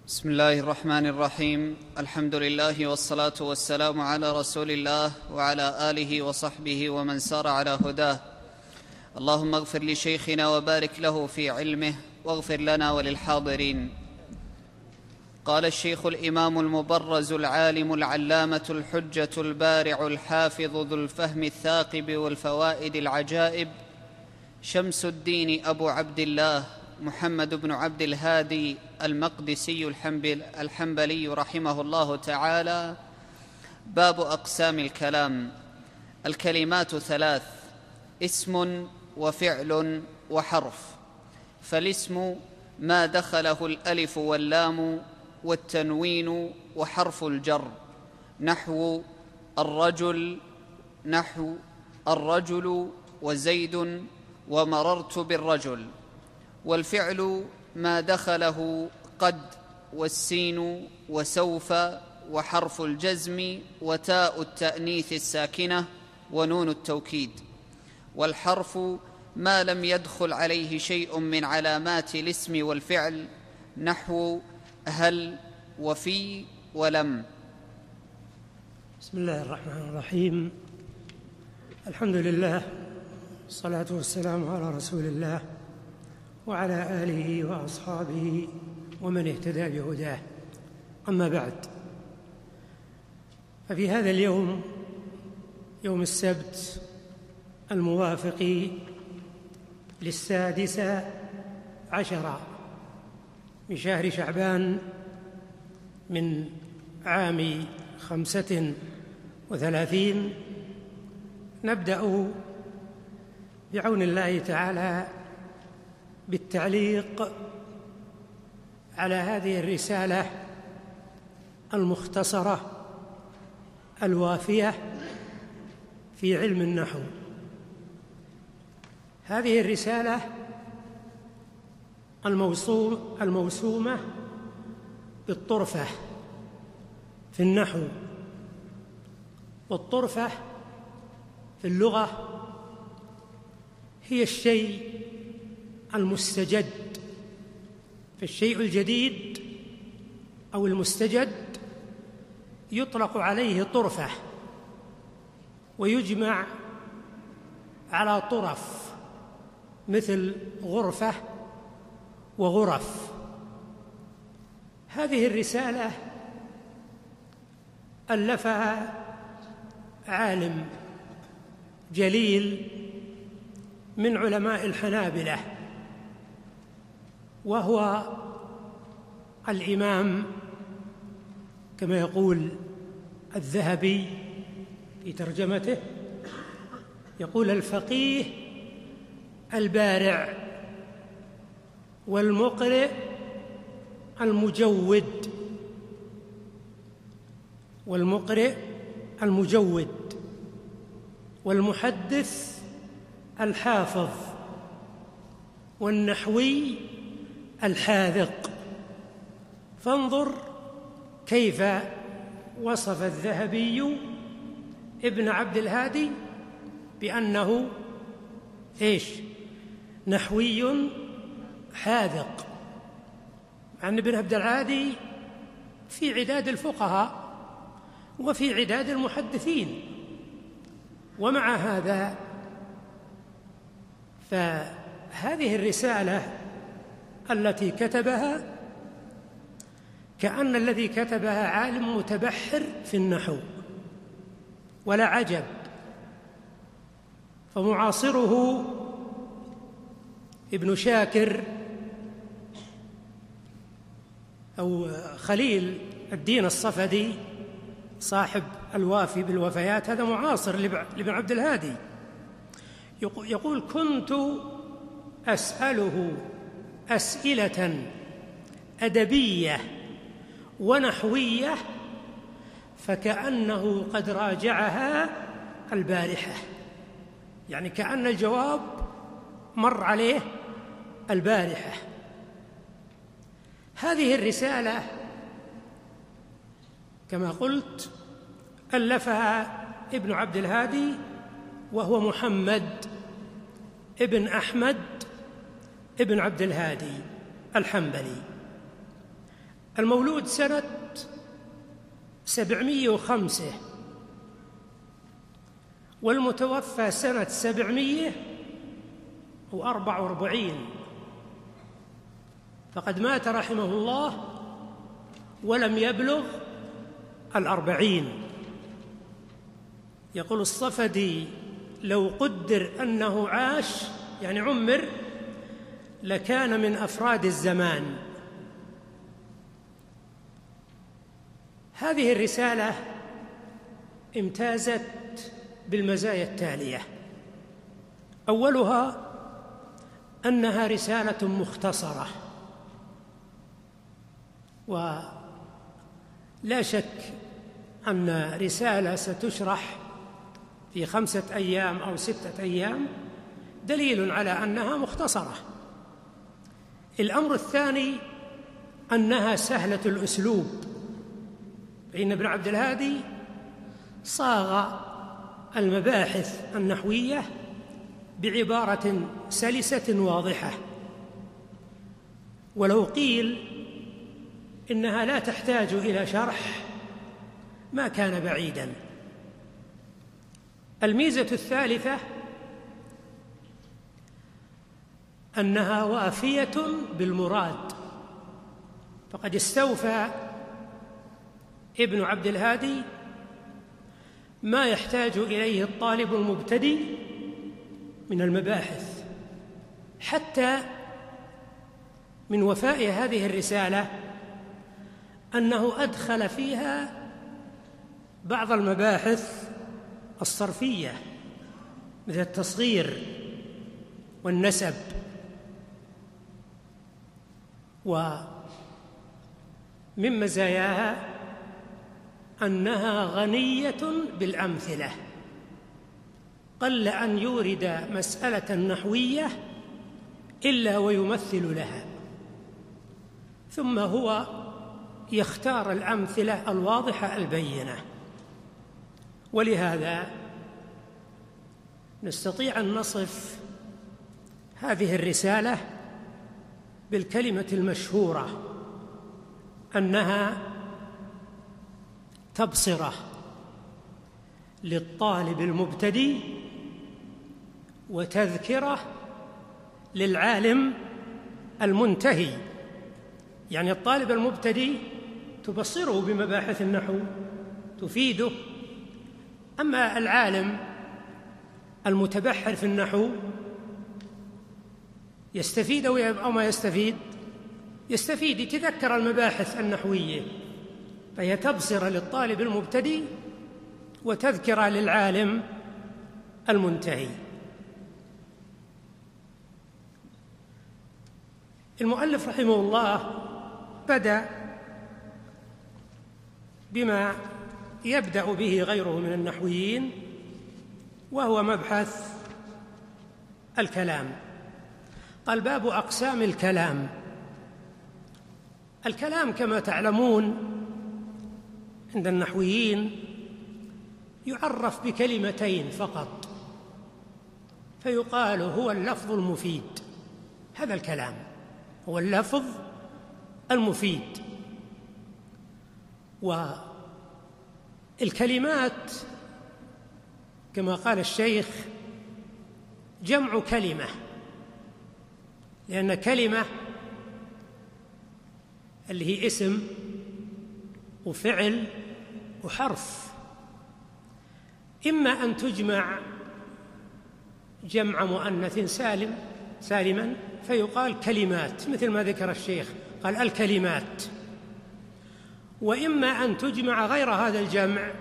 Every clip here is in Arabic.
بسم الله الرحمن الرحيم. الحمد لله والصلاة والسلام على رسول الله وعلى آله وصحبه ومن سار على هداه. اللهم اغفر لشيخنا وبارك له في علمه واغفر لنا وللحاضرين. قال الشيخ الإمام المبرز العالم العلامة الحجة البارع الحافظ ذو الفهم الثاقب والفوائد العجائب شمس الدين أبو عبد الله محمد بن عبد الهادي المقدسي الحنبلي رحمه الله تعالى. باب أقسام الكلام. الكلمات ثلاث: اسم وفعل وحرف. فالاسم ما دخله الألف واللام والتنوين وحرف الجر، نحو الرجل وزيد ومررت بالرجل. والفعل ما دخله قد والسين وسوف وحرف الجزم وتاء التأنيث الساكنة ونون التوكيد. والحرف ما لم يدخل عليه شيء من علامات الاسم والفعل، نحو هل وفي ولم. بسم الله الرحمن الرحيم. الحمد لله والصلاة والسلام على رسول الله وعلى آله وأصحابه ومن اهتدى بهداه. أما بعد، ففي هذا اليوم، يوم السبت الموافق 16 من شهر شعبان من عام 35، نبدأ بعون الله تعالى بالتعليق على هذه الرسالة المختصرة الوافية في علم النحو. هذه الرسالة الموسومة بالطرفة في النحو. والطرفة في اللغة هي الشيء المستجد، فالشيء الجديد أو المستجد يطلق عليه طرفة، ويجمع على طرف مثل غرفة وغرف. هذه الرسالة ألفها عالم جليل من علماء الحنابلة، وهو الإمام كما يقول الذهبي في ترجمته، يقول: الفقيه البارع والمقرئ المجود والمحدث الحافظ والنحوي الحاذق. فانظر كيف وصف الذهبي ابن عبد الهادي بأنه نحوي حاذق، مع أن ابن عبد الهادي في عداد الفقهاء وفي عداد المحدثين. ومع هذا فهذه الرسالة التي كتبها كأن الذي كتبها عالم متبحر في النحو، ولا عجب، فمعاصره ابن شاكر أو خليل الدين الصفدي صاحب الوافي بالوفيات، هذا معاصر لابن عبد الهادي، يقول: كنت أسأله أسئلة أدبية ونحوية فكأنه قد راجعها البارحة، يعني كأن الجواب مر عليه البارحة. هذه الرسالة كما قلت ألفها ابن عبد الهادي، وهو محمد ابن أحمد ابن عبد الهادي الحنبلي. المولود سنة 705 والمتوفى سنة 744، فقد مات رحمه الله ولم يبلغ 40. يقول الصفدي: لو قدر أنه عاش يعني عمر لكان من أفراد الزمان. هذه الرسالة امتازت بالمزايا التالية: أولها أنها رسالة مختصرة، ولا شك أن رسالة ستشرح في 5 أيام أو 6 أيام دليل على أنها مختصرة. الأمر الثاني أنها سهلة الأسلوب، فإن ابن عبد الهادي صاغ المباحث النحوية بعبارة سلسة واضحة، ولو قيل إنها لا تحتاج إلى شرح ما كان بعيداً. الميزة الثالثة أنها وافية بالمراد، فقد استوفى ابن عبد الهادي ما يحتاج إليه الطالب المبتدئ من المباحث. حتى من وفاء هذه الرسالة أنه أدخل فيها بعض المباحث الصرفية مثل التصغير والنسب، ومن مزاياها أنها غنية بالأمثلة، قل أن يورد مسألة نحوية إلا ويمثل لها، ثم هو يختار الأمثلة الواضحة البينة. ولهذا نستطيع أن نصف هذه الرسالة بالكلمة المشهورة أنها تبصرة للطالب المبتدئ وتذكرة للعالم المنتهي. يعني الطالب المبتدئ تبصره بمباحث النحو تفيده، أما العالم المتبحر في النحو يستفيد أو ما يستفيد؟ يستفيد، يتذكر المباحث النحوية، فهي تبصرة للطالب المبتدئ وتذكرة للعالم المنتهي. المؤلف رحمه الله بدأ بما يبدأ به غيره من النحويين، وهو مبحث الكلام. قال: باب أقسام الكلام. الكلام كما تعلمون عند النحويين يعرف بكلمتين فقط، فيقال هو اللفظ المفيد. هذا الكلام هو اللفظ المفيد. والكلمات كما قال الشيخ جمع كلمة، لأن كلمة اللي هي اسم وفعل وحرف، إما أن تجمع جمع مؤنث سالما فيقال كلمات، مثل ما ذكر الشيخ قال الكلمات، وإما أن تجمع غير هذا الجمع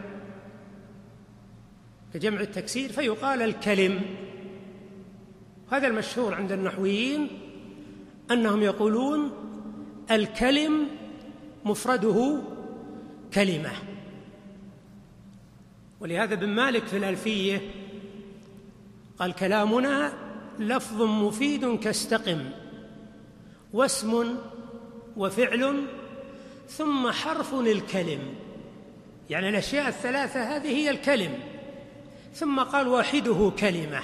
كجمع التكسير فيقال الكلم. هذا المشهور عند النحويين أنهم يقولون الكلم مفرده كلمة. ولهذا ابن مالك في الألفية قال: كلامنا لفظ مفيد كاستقم، واسم وفعل ثم حرف الكلم. يعني الأشياء الثلاثة هذه هي الكلم. ثم قال: واحده كلمة.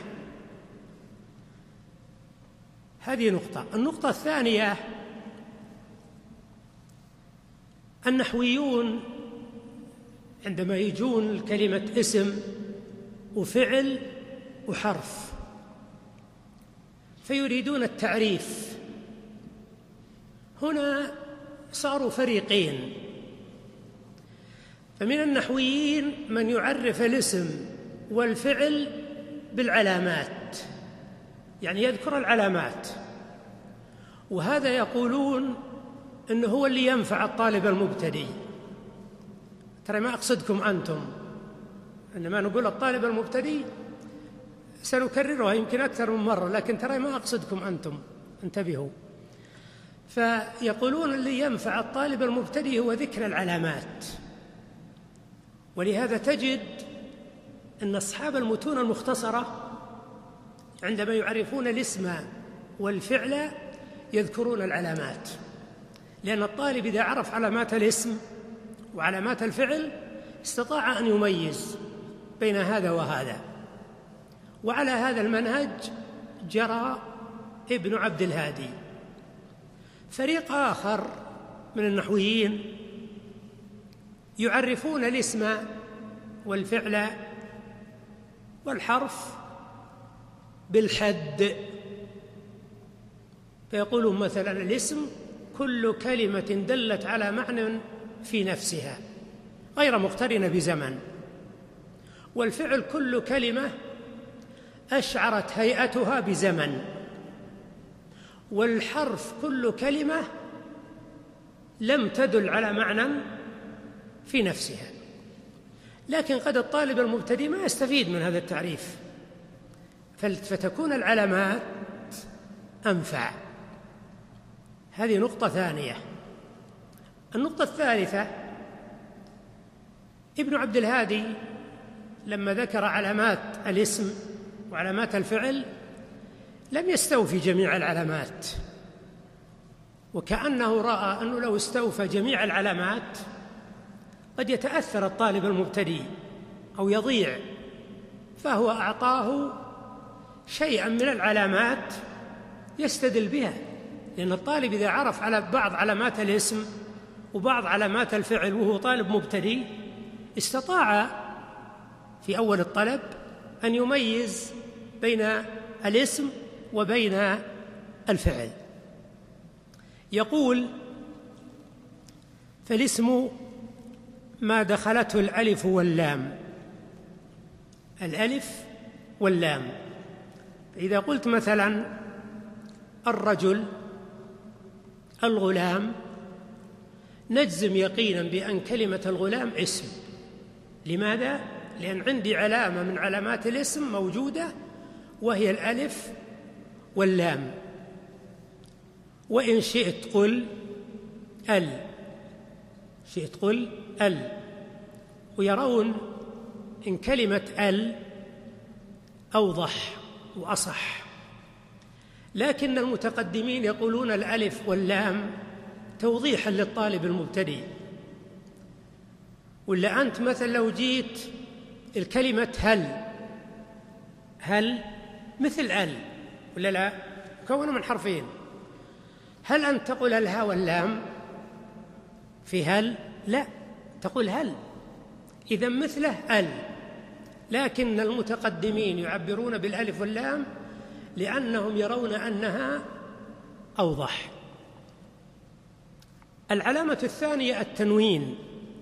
هذه نقطة. النقطة الثانية النحويون عندما يجون كلمة اسم وفعل وحرف فيريدون التعريف، هنا صاروا فريقين. فمن النحويين من يعرف الاسم والفعل بالعلامات، يعني يذكر العلامات، وهذا يقولون إنه هو اللي ينفع الطالب المبتدئ. ترى ما أقصدكم أنتم، إنما نقول الطالب المبتدئ سنكررها يمكن أكثر من مرة، لكن ترى ما أقصدكم أنتم، انتبهوا. فيقولون اللي ينفع الطالب المبتدئ هو ذكر العلامات، ولهذا تجد أن أصحاب المتون المختصرة عندما يعرفون الاسم والفعل يذكرون العلامات، لأن الطالب إذا عرف علامات الاسم وعلامات الفعل استطاع أن يميز بين هذا وهذا. وعلى هذا المنهج جرى ابن عبد الهادي. فريق آخر من النحويين يعرفون الاسم والفعل والحرف بالحد، فيقولون مثلا الاسم كل كلمة دلت على معنى في نفسها غير مقترنة بزمن، والفعل كل كلمة أشعرت هيئتها بزمن، والحرف كل كلمة لم تدل على معنى في نفسها. لكن قد الطالب المبتدئ ما يستفيد من هذا التعريف، فتكون العلامات أنفع. هذه نقطة ثانية. النقطة الثالثة، ابن عبد الهادي لما ذكر علامات الاسم وعلامات الفعل لم يستوفي جميع العلامات، وكأنه رأى أنه لو استوفى جميع العلامات قد يتأثر الطالب المبتدئ أو يضيع، فهو أعطاه شيئا من العلامات يستدل بها، لأن الطالب إذا عرف على بعض علامات الاسم وبعض علامات الفعل وهو طالب مبتدئ استطاع في أول الطلب أن يميز بين الاسم وبين الفعل. يقول: فالاسم ما دخلته الألف واللام. الألف واللام، إذا قلت مثلا الرجل، الغلام، نجزم يقينا بأن كلمة الغلام اسم. لماذا؟ لأن عندي علامة من علامات الاسم موجودة وهي الألف واللام. وإن شئت قل ال، شئت قل ال. ويرون إن كلمة ال أوضح وأصح، لكن المتقدمين يقولون الألف واللام توضيحا للطالب المبتدئ. ولا أنت مثلا لو جيت الكلمة هل، هل مثل ال ولا لا؟ مكونة من حرفين. هل أنت تقول الهاء واللام في هل؟ لا، تقول هل، إذا مثله ال. لكن المتقدمين يعبرون بالألف واللام لأنهم يرون أنها أوضح. العلامة الثانية التنوين.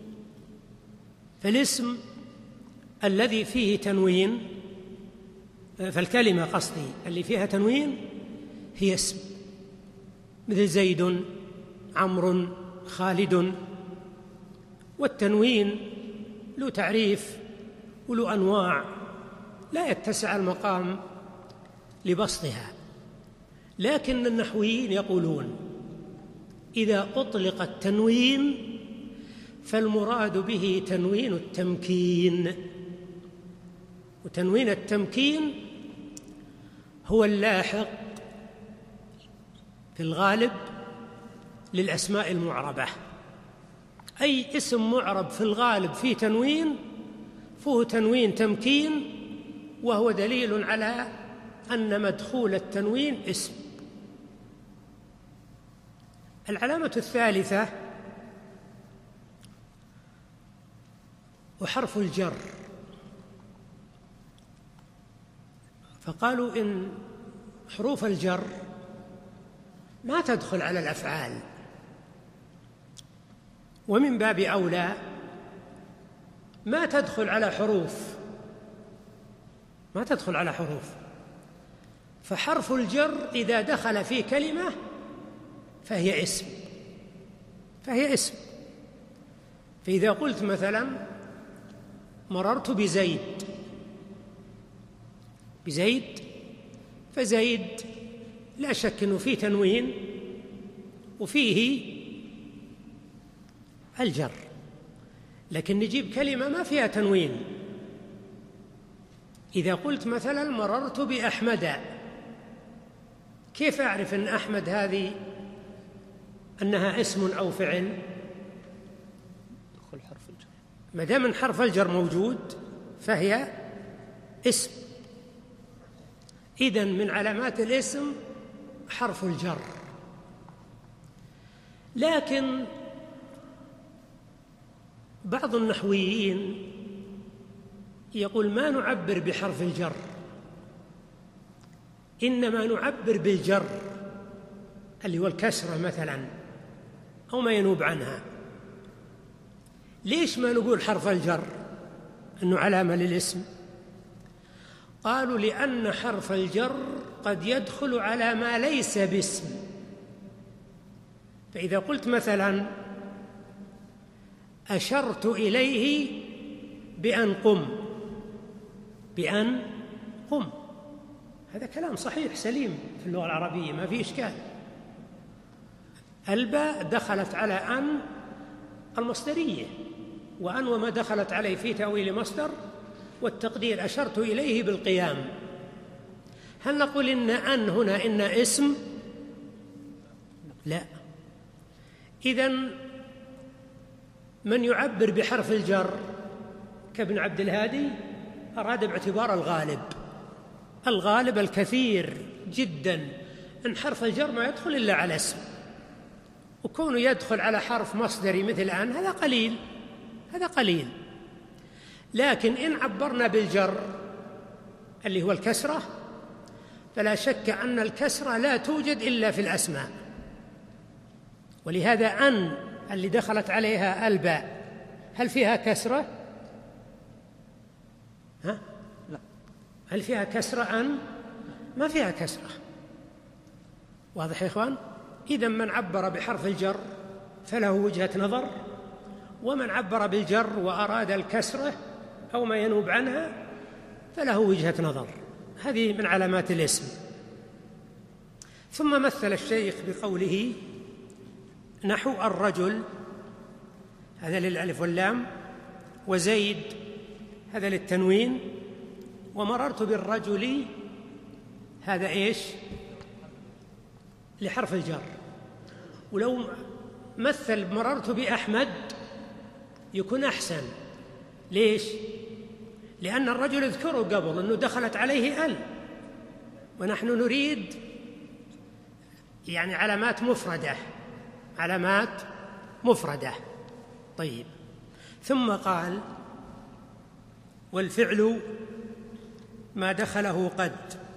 فالاسم الذي فيه تنوين، فالكلمة قصدي اللي فيها تنوين هي اسم، مثل زيد، عمرو، خالد. والتنوين له تعريف وله أنواع لا يتسع المقام لبسطها، لكن النحويين يقولون إذا أطلق التنوين فالمراد به تنوين التمكين. وتنوين التمكين هو اللاحق في الغالب للأسماء المعربة. أي اسم معرب في الغالب فيه تنوين فهو تنوين تمكين، وهو دليل على أن مدخول التنوين اسم. العلامة الثالثة وحرف الجر، فقالوا إن حروف الجر ما تدخل على الأفعال، ومن باب أولى ما تدخل على حروف، فحرف الجر إذا دخل في كلمة فهي اسم. فإذا قلت مثلا مررت بزيد فزيد لا شك أنه فيه تنوين وفيه الجر، لكن نجيب كلمة ما فيها تنوين. إذا قلت مثلا مررت بأحمد، كيف أعرف أن أحمد هذه أنها اسم أو فعل؟ دخل حرف الجر، ما دام حرف الجر موجود فهي اسم. إذن من علامات الاسم حرف الجر. لكن بعض النحويين يقول ما نعبر بحرف الجر، إنما نعبر بالجر اللي هو الكسرة مثلا أو ما ينوب عنها. ليش ما نقول حرف الجر أنه علامة للاسم؟ قالوا لأن حرف الجر قد يدخل على ما ليس باسم. فإذا قلت مثلا أشرت إليه بأن قم، هذا كلام صحيح سليم في اللغة العربية ما فيه إشكال. الباء دخلت على أن المصدرية، وأن وما دخلت عليه في تأويل مصدر، والتقدير أشرت إليه بالقيام. هل نقول إن أن هنا إن اسم؟ لا. إذن من يعبر بحرف الجر كابن عبد الهادي أراد باعتبار الغالب الكثير جدا أن حرف الجر ما يدخل إلا على اسم، وكونه يدخل على حرف مصدري مثل أن هذا قليل. لكن إن عبرنا بالجر اللي هو الكسرة فلا شك أن الكسرة لا توجد إلا في الأسماء، ولهذا أن اللي دخلت عليها الباء هل فيها كسرة؟ لا. هل فيها كسرة أن؟ ما فيها كسرة. واضح يا إخوان؟ إذن من عبر بحرف الجر فله وجهة نظر، ومن عبر بالجر وأراد الكسرة أو ما ينوب عنها فله وجهة نظر. هذه من علامات الاسم. ثم مثل الشيخ بقوله نحو الرجل، هذا للألف واللام، وزيد هذا للتنوين، ومررت بالرجل هذا إيش؟ لحرف الجر. ولو مثل مررت بأحمد يكون أحسن. ليش؟ لأن الرجل اذكره قبل أنه دخلت عليه ال، ونحن نريد يعني علامات مفردة. طيب، ثم قال والفعل ما دخله قد.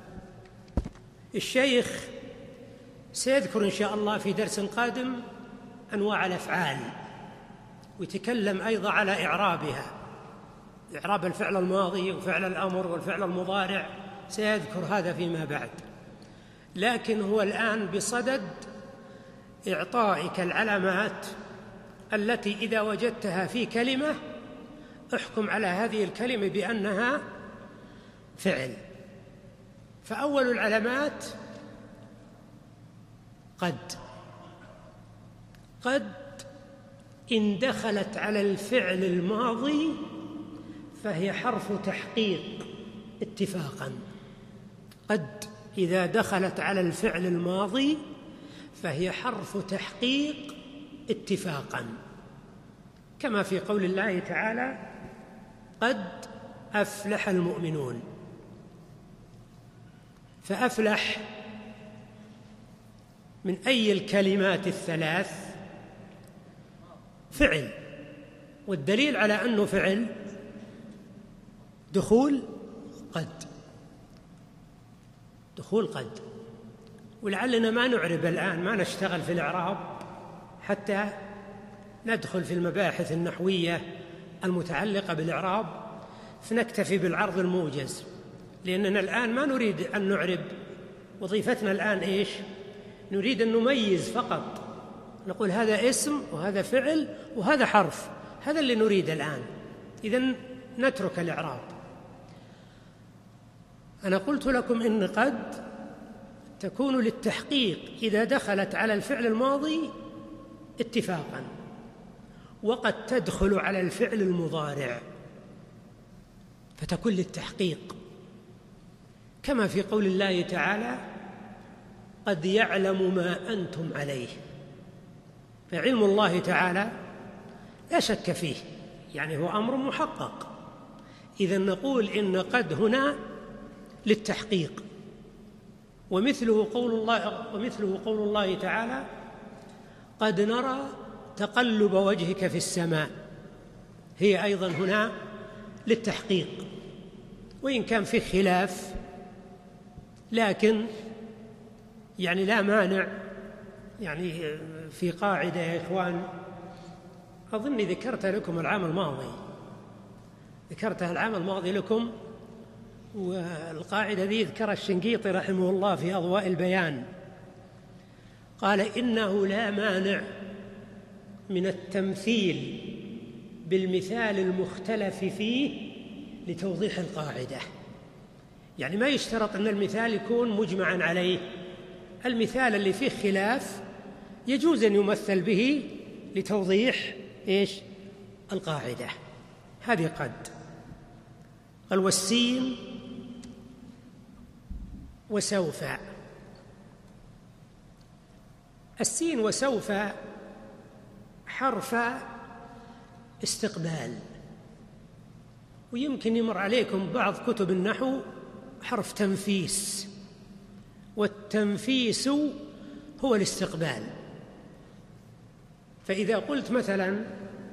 الشيخ سيذكر إن شاء الله في درس قادم أنواع الأفعال، ويتكلم أيضا على إعرابها، إعراب الفعل الماضي وفعل الأمر والفعل المضارع، سيذكر هذا فيما بعد. لكن هو الآن بصدد إعطائك العلامات التي إذا وجدتها في كلمة احكم على هذه الكلمة بأنها فعل. فأول العلامات قد إن دخلت على الفعل الماضي فهي حرف تحقيق اتفاقا. قد إذا دخلت على الفعل الماضي فهي حرف تحقيق اتفاقا، كما في قول الله تعالى قد أفلح المؤمنون. فأفلح من أي الكلمات الثلاث؟ فعل. والدليل على أنه فعل دخول قد. ولعلنا ما نعرب الآن، ما نشتغل في الإعراب حتى ندخل في المباحث النحوية المتعلقة بالإعراب، فنكتفي بالعرض الموجز، لأننا الآن ما نريد أن نعرب. وظيفتنا الآن إيش؟ نريد أن نميز فقط، نقول هذا اسم وهذا فعل وهذا حرف، هذا اللي نريد الآن. إذن نترك الإعراب. أنا قلت لكم إن قد تكون للتحقيق إذا دخلت على الفعل الماضي اتفاقا، وقد تدخل على الفعل المضارع فتكون للتحقيق، كما في قول الله تعالى قد يعلم ما أنتم عليه. فعلم الله تعالى لا شك فيه، يعني هو أمر محقق. إذن نقول إن قد هنا للتحقيق. ومثله قول الله تعالى قد نرى تقلب وجهك في السماء، هي أيضا هنا للتحقيق، وإن كان في خلاف، لكن يعني لا مانع. يعني في قاعدة يا إخوان أظني ذكرتها لكم العام الماضي لكم، والقاعدة ذي ذكرها الشنقيطي رحمه الله في أضواء البيان. قال إنه لا مانع من التمثيل بالمثال المختلف فيه لتوضيح القاعدة. يعني ما يشترط أن المثال يكون مجمعا عليه، المثال اللي فيه خلاف يجوز أن يمثل به لتوضيح إيش؟ القاعدة. هذه قد. قال والسين وسوف. السين وسوف حرف استقبال، ويمكن يمر عليكم بعض كتب النحو حرف تنفيس، والتنفيس هو الاستقبال. فإذا قلت مثلا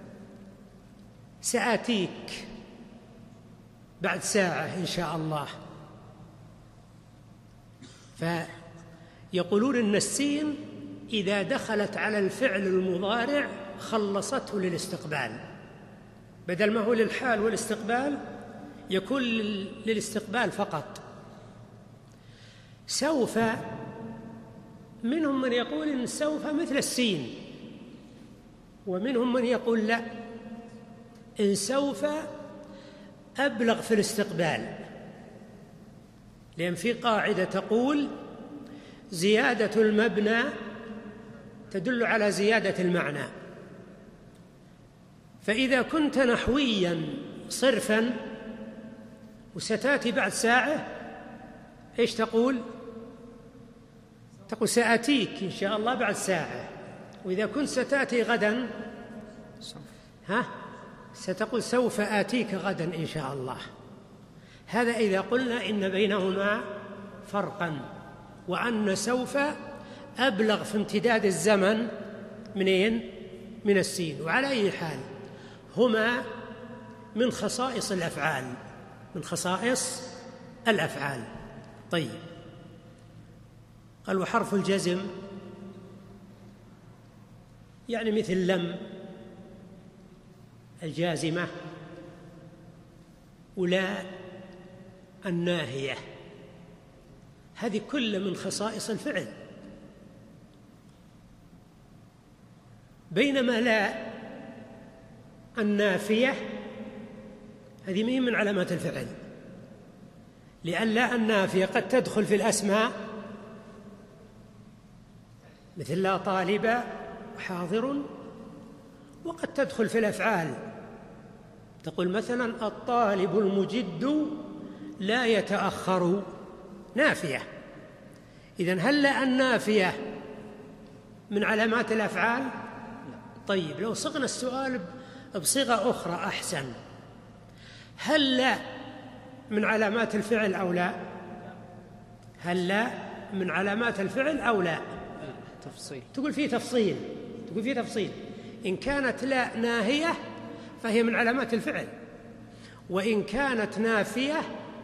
سآتيك بعد ساعة إن شاء الله، فيقولون إن السين إذا دخلت على الفعل المضارع خلصته للاستقبال، بدل ما هو للحال والاستقبال يكون للاستقبال فقط. سوف منهم من يقول إن سوف مثل السين، ومنهم من يقول لا، إن سوف أبلغ في الاستقبال، لأن في قاعدة تقول زيادة المبنى تدل على زيادة المعنى. فإذا كنت نحويا صرفا وستأتي بعد ساعة، إيش تقول؟ تقول سآتيك إن شاء الله بعد ساعة. وإذا كنت ستأتي غدا ستقول سوف آتيك غدا إن شاء الله. هذا إذا قلنا إن بينهما فرقا، وأن سوف أبلغ في امتداد الزمن منين؟ من السين. وعلى أي حال هما من خصائص الأفعال. طيب، قال وحرف الجزم يعني مثل لم الجازمة ولا الناهية، هذه كل من خصائص الفعل. بينما لا النافية هذه مين من علامات الفعل، لأن لا النافية قد تدخل في الأسماء مثل لا طالب حاضر، وقد تدخل في الأفعال، تقول مثلا الطالب المجد لا يتأخر، نافية. إذن هل لا النافية من علامات الأفعال؟ طيب، لو صغنا السؤال بصيغة أخرى أحسن، هل لا من علامات الفعل أو لا؟ هل لا من علامات الفعل أو لا؟ تفصيل. تقول فيه تفصيل. إن كانت لا ناهية فهي من علامات الفعل، وإن كانت نافية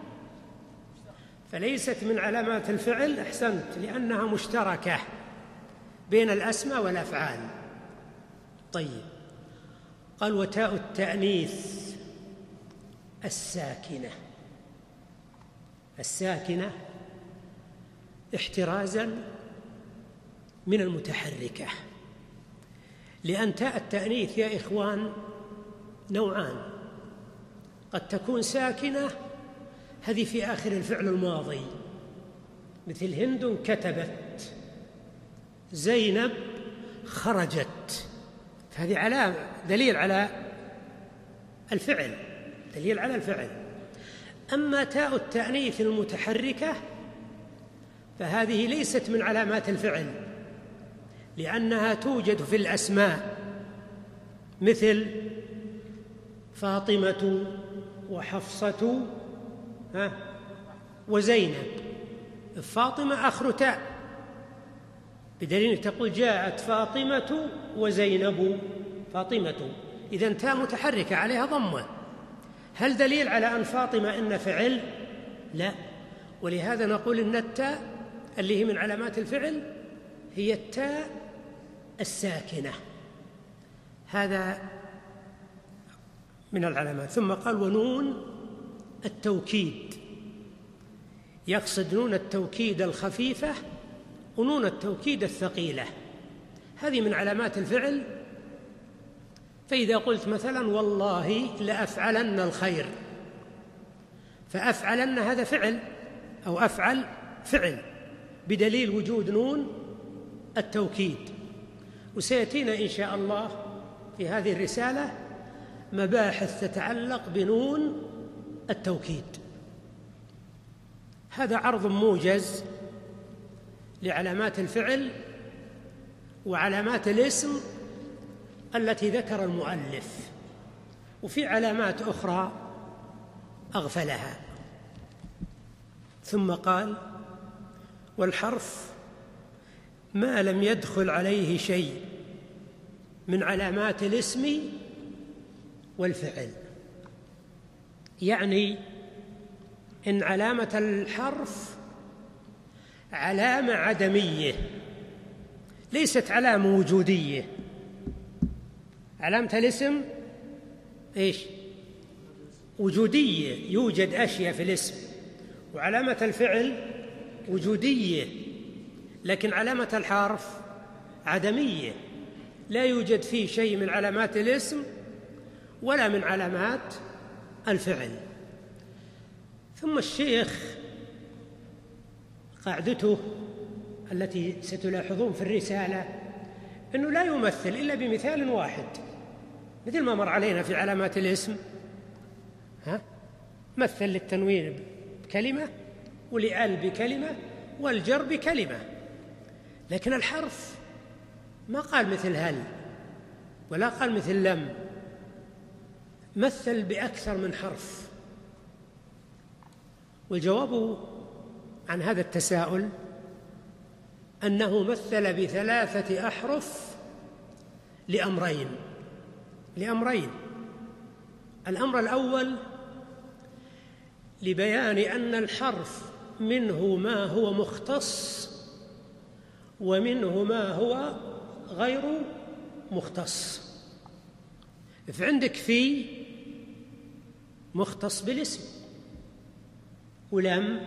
فليست من علامات الفعل. أحسنت، لأنها مشتركة بين الأسماء والأفعال. طيب، قال وتاء التأنيث الساكنة احترازا من المتحركة، لأن تاء التأنيث يا إخوان نوعان، قد تكون ساكنة، هذه في آخر الفعل الماضي، مثل هند كتبت، زينب خرجت، فهذه علامة دليل على الفعل، دليل على الفعل. أما تاء التأنيث المتحركة فهذه ليست من علامات الفعل، لأنها توجد في الأسماء، مثل فاطمة وحفصة وزينب. فاطمة آخر تاء، بدليل تقول جاءت فاطمة وزينب، فاطمة، إذن تاء متحركة عليها ضمة. هل دليل على أن فاطمة إن فعل؟ لا. ولهذا نقول إن التاء اللي هي من علامات الفعل هي التاء الساكنة، هذا من العلامات. ثم قال ونون التوكيد، يقصد نون التوكيد الخفيفة ونون التوكيد الثقيلة، هذه من علامات الفعل. فإذا قلت مثلا والله لأفعلن الخير، فأفعلن هذا فعل، أو أفعل فعل، بدليل وجود نون التوكيد. وسيأتينا إن شاء الله في هذه الرسالة مباحث تتعلق بنون التوكيد. هذا عرض موجز لعلامات الفعل وعلامات الاسم التي ذكر المؤلف، وفي علامات أخرى أغفلها. ثم قال والحرف ما لم يدخل عليه شيء من علامات الاسم والفعل، يعني إن علامة الحرف علامة عدمية ليست علامة وجودية. علامة الاسم إيش؟ وجودية، يوجد أشياء في الاسم، وعلامة الفعل وجودية، لكن علامة الحرف عدمية، لا يوجد فيه شيء من علامات الاسم ولا من علامات الفعل. ثم الشيخ قاعدته التي ستلاحظون في الرسالة أنه لا يمثل إلا بمثال واحد، مثل ما مر علينا في علامات الاسم، مثل للتنوين بكلمة، ولأل بكلمة، والجر بكلمة. لكن الحرف ما قال مثل هل ولا قال مثل لم، مثل بأكثر من حرف. والجواب عن هذا التساؤل أنه مثل بثلاثة أحرف لأمرين. الأمر الأول لبيان أن الحرف منه ما هو مختص ومنه ما هو غير مختص. فعندك في مختص بالاسم، ولم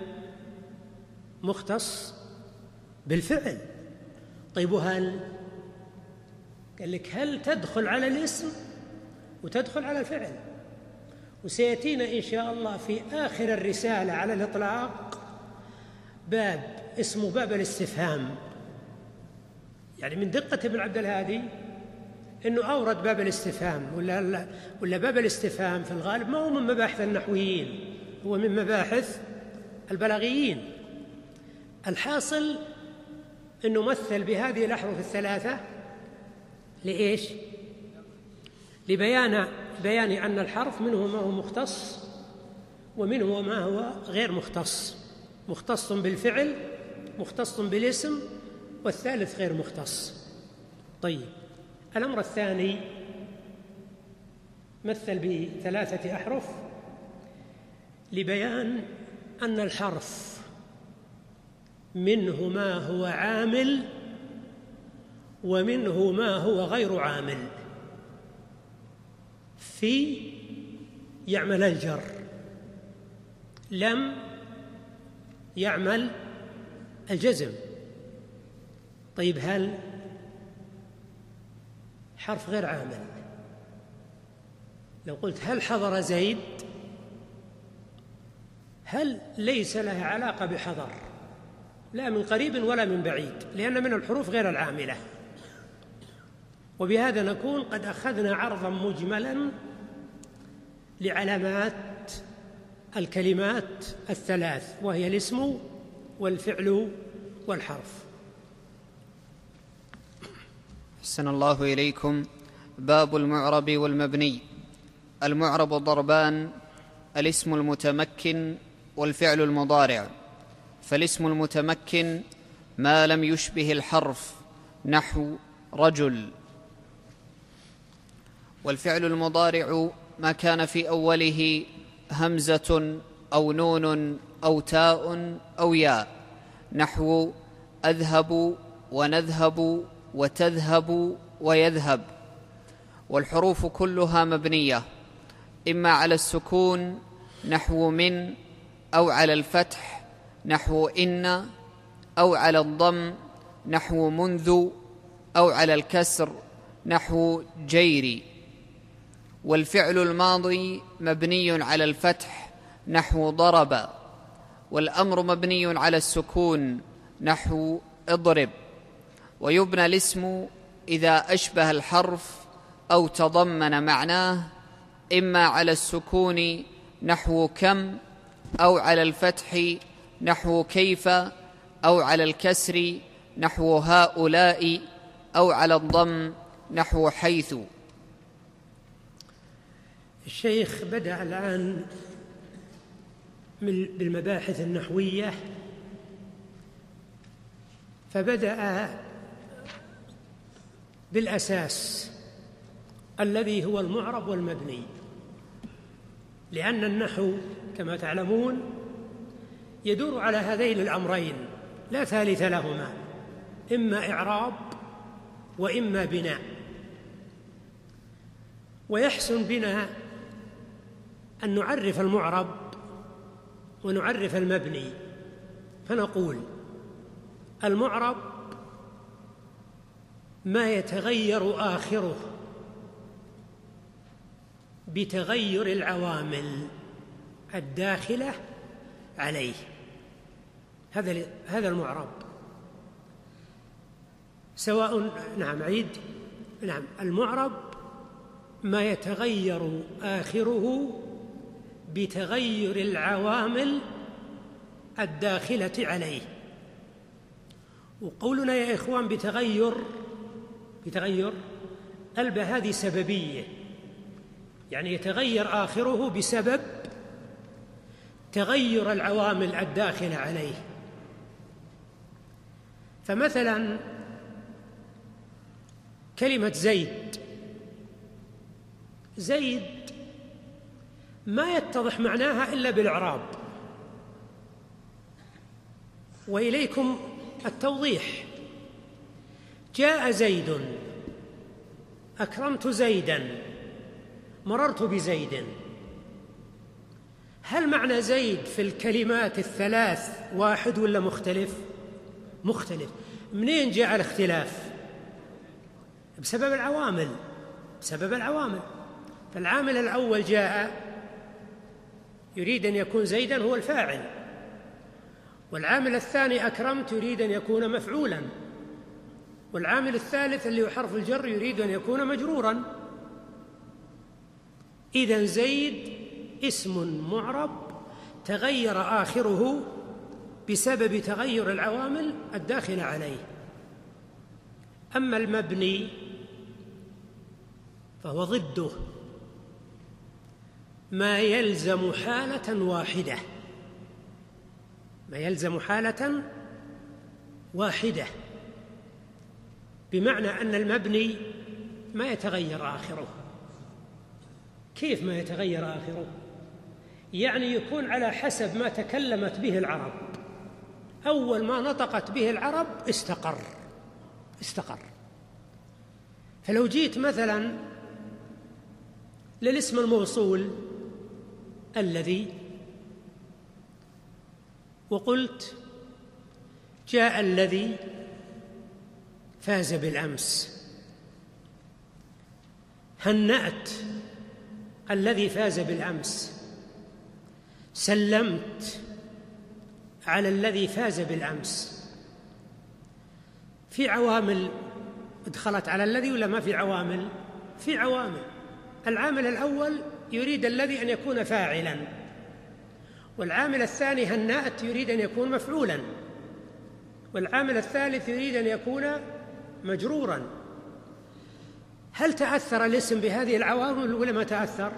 مختص بالفعل. طيب وهل؟ قال لك هل تدخل على الاسم وتدخل على الفعل. وسيأتينا إن شاء الله في آخر الرسالة على الإطلاق باب اسمه باب الاستفهام. يعني من دقة ابن عبد الهادي أنه أورد باب الاستفهام، ولا باب الاستفهام في الغالب ما هو من مباحث النحويين، هو من مباحث البلاغيين. الحاصل أنه مثل بهذه الأحرف الثلاثة لإيش؟ لبيان أن الحرف منه ما هو مختص ومنه ما هو غير مختص، مختص بالفعل، مختص بالاسم، والثالث غير مختص. طيب، الأمر الثاني مثل بثلاثة أحرف لبيان أن الحرف منه ما هو عامل ومنه ما هو غير عامل. في يعمل الجر، لم يعمل الجزم. طيب هل حرف غير عامل؟ لو قلت هل حضر زيد، هل ليس لها علاقة بحضر، لا من قريب ولا من بعيد، لأن من الحروف غير العاملة. وبهذا نكون قد أخذنا عرضا مجملا لعلامات الكلمات الثلاث، وهي الاسم والفعل والحرف. أحسن الله إليكم. باب المعرب والمبني. المعرب ضربان: الاسم المتمكن والفعل المضارع. فالاسم المتمكن ما لم يشبه الحرف، نحو رجل. والفعل المضارع ما كان في أوله همزة أو نون أو تاء أو ياء، نحو أذهب ونذهب وتذهب ويذهب. والحروف كلها مبنية، إما على السكون نحو من، أو على الفتح نحو إن، أو على الضم نحو منذ، أو على الكسر نحو جيري. والفعل الماضي مبني على الفتح نحو ضرب. والأمر مبني على السكون نحو اضرب. ويبنى الاسم إذا أشبه الحرف أو تضمن معناه، إما على السكون نحو كم، أو على الفتح نحو كيف، أو على الكسر نحو هؤلاء، أو على الضم نحو حيث. الشيخ بدأ الآن بالمباحث النحوية، فبدأ بالأساس الذي هو المعرب والمبني، لأن النحو كما تعلمون يدور على هذين الأمرين لا ثالث لهما، إما إعراب وإما بناء. ويحسن بنا أن نعرف المعرب ونعرف المبني، فنقول المعرب ما يتغير آخره بتغير العوامل الداخلة عليه، هذا المعرب. سواء المعرب ما يتغير آخره بتغير العوامل الداخلة عليه. وقولنا يا إخوان بتغير الباء هذه سببية، يعني يتغير آخره بسبب تغير العوامل الداخلة عليه. فمثلا كلمة زيد ما يتضح معناها إلا بالإعراب، وإليكم التوضيح. جاء زيد، أكرمت زيداً، مررت بزيد. هل معنى زيد في الكلمات الثلاث واحد ولا مختلف؟ مختلف. منين جاء الاختلاف؟ بسبب العوامل. فالعامل الأول جاء يريد أن يكون زيداً هو الفاعل، والعامل الثاني أكرمت يريد أن يكون مفعولاً، والعامل الثالث اللي هو حرف الجر يريد أن يكون مجروراً. إذن زيد اسم معرب تغير آخره بسبب تغير العوامل الداخلة عليه. أما المبني فهو ضده، ما يلزم حالة واحدة، بمعنى أن المبني ما يتغير آخره. كيف ما يتغير آخره؟ يعني يكون على حسب ما تكلمت به العرب. أول ما نطقت به العرب استقر. فلو جيت مثلا للاسم الموصول الذي وقلت جاء الذي فاز بالأمس، هنأت الذي فاز بالأمس، سلمت على الذي فاز بالأمس. في عوامل ادخلت على الذي ولا ما في عوامل؟ في عوامل. العامل الأول يريد الذي أن يكون فاعلا، والعامل الثاني هنأت يريد أن يكون مفعولا، والعامل الثالث يريد أن يكون مجرورا. هل تأثر الاسم بهذه العوامل ولا ما تأثر؟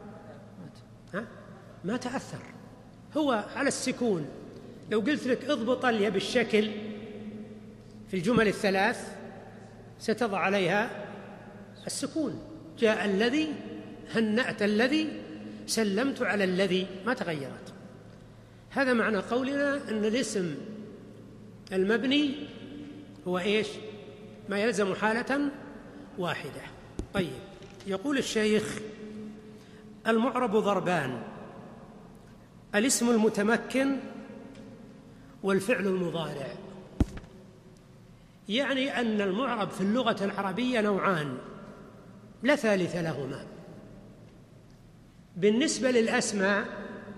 ما تأثر، هو على السكون. لو قلت لك اضبط الياء بالشكل في الجمل الثلاث ستضع عليها السكون. جاء الذي، هنأت الذي، سلمت على الذي، ما تغيرت. هذا معنى قولنا أن الاسم المبني هو إيش؟ ما يلزم حالة واحدة. طيب، يقول الشيخ: المعرب ضربان: الاسم المتمكن والفعل المضارع. يعني أن المعرب في اللغة العربية نوعان لا ثالث لهما. بالنسبة للأسماء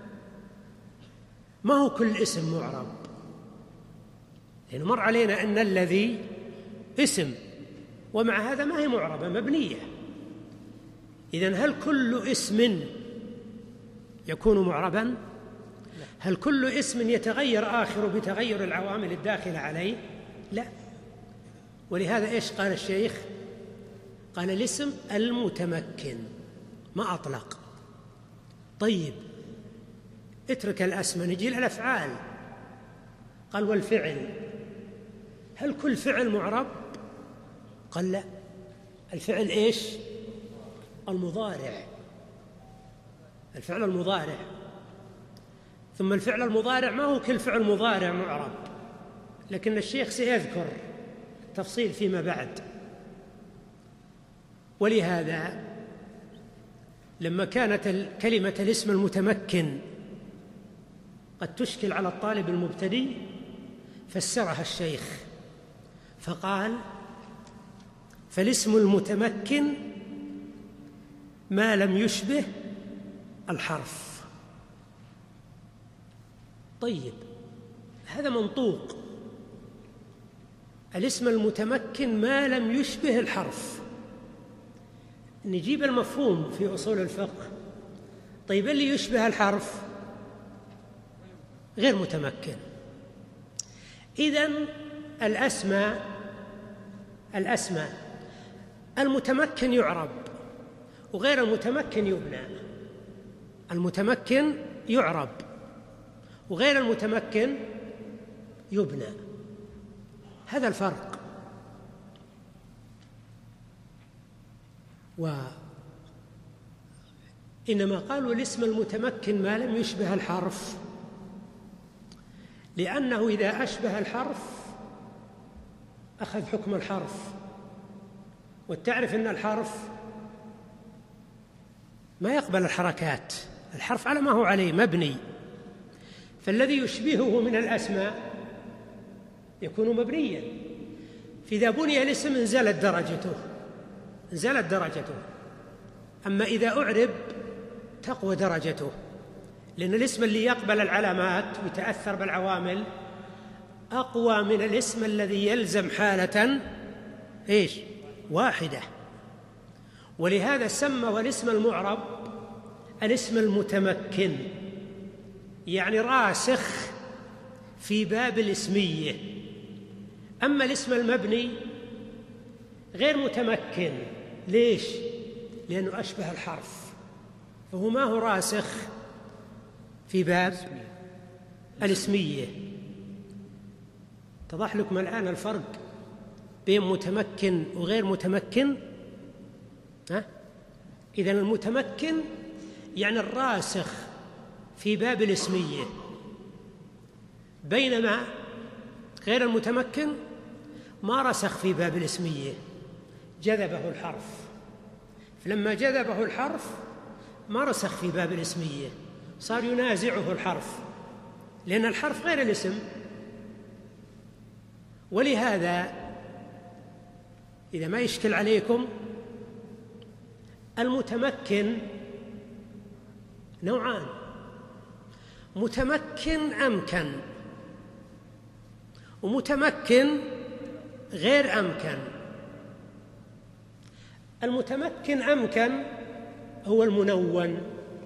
ما هو كل اسم معرب، لأنه مر علينا أن الذي اسم، ومع هذا ما هي معربة، مبنية. إذن هل كل اسم يكون معربا؟ هل كل اسم يتغير آخره بتغير العوامل الداخلة عليه؟ لا. ولهذا إيش قال الشيخ؟ قال الاسم المتمكن، ما أطلق. طيب، اترك الأسماء، نجي الأفعال. قال: والفعل، هل كل فعل معرب؟ قال: لا. الفعل إيش؟ المضارع، الفعل المضارع. ثم الفعل المضارع ما هو كل فعل مضارع معرب، لكن الشيخ سيذكر تفصيل فيما بعد. ولهذا لما كانت كلمة الاسم المتمكن قد تشكل على الطالب المبتدئ فسرها الشيخ فقال: فالاسم المتمكن ما لم يشبه الحرف. طيب، هذا منطوق. الاسم المتمكن ما لم يشبه الحرف، نجيب المفهوم في أصول الفقه. طيب، اللي يشبه الحرف غير متمكن. إذن الأسماء المتمكن يعرب وغير المتمكن يبنى. المتمكن يعرب وغير المتمكن يبنى، هذا الفرق. وإنما قالوا الاسم المتمكن ما لم يشبه الحرف، لأنه إذا أشبه الحرف أخذ حكم الحرف، وتعرف أن الحرف ما يقبل الحركات، الحرف على ما هو عليه مبني، فالذي يشبهه من الأسماء يكون مبنيا. فإذا بني الاسم انزلت درجته، أما إذا أعرب تقوى درجته، لأن الاسم اللي يقبل العلامات ويتأثر بالعوامل أقوى من الاسم الذي يلزم حالة واحدة. ولهذا سمى الاسم المعرب الاسم المتمكن، يعني راسخ في باب الاسمية. أما الاسم المبني غير متمكن. ليش؟ لأنه أشبه الحرف، فهو ما هو راسخ في باب الاسمية. اتضح لكم الآن الفرق بين متمكن وغير متمكن؟ إذن المتمكن يعني الراسخ في باب الاسمية، بينما غير المتمكن ما رسخ في باب الاسمية، جذبه الحرف، فلما جذبه الحرف ما رسخ في باب الاسمية، صار ينازعه الحرف، لأن الحرف غير الاسم. ولهذا إذا ما يشكل عليكم، المتمكن نوعان: متمكن أمكن، ومتمكن غير أمكن. المتمكن أمكن هو المنون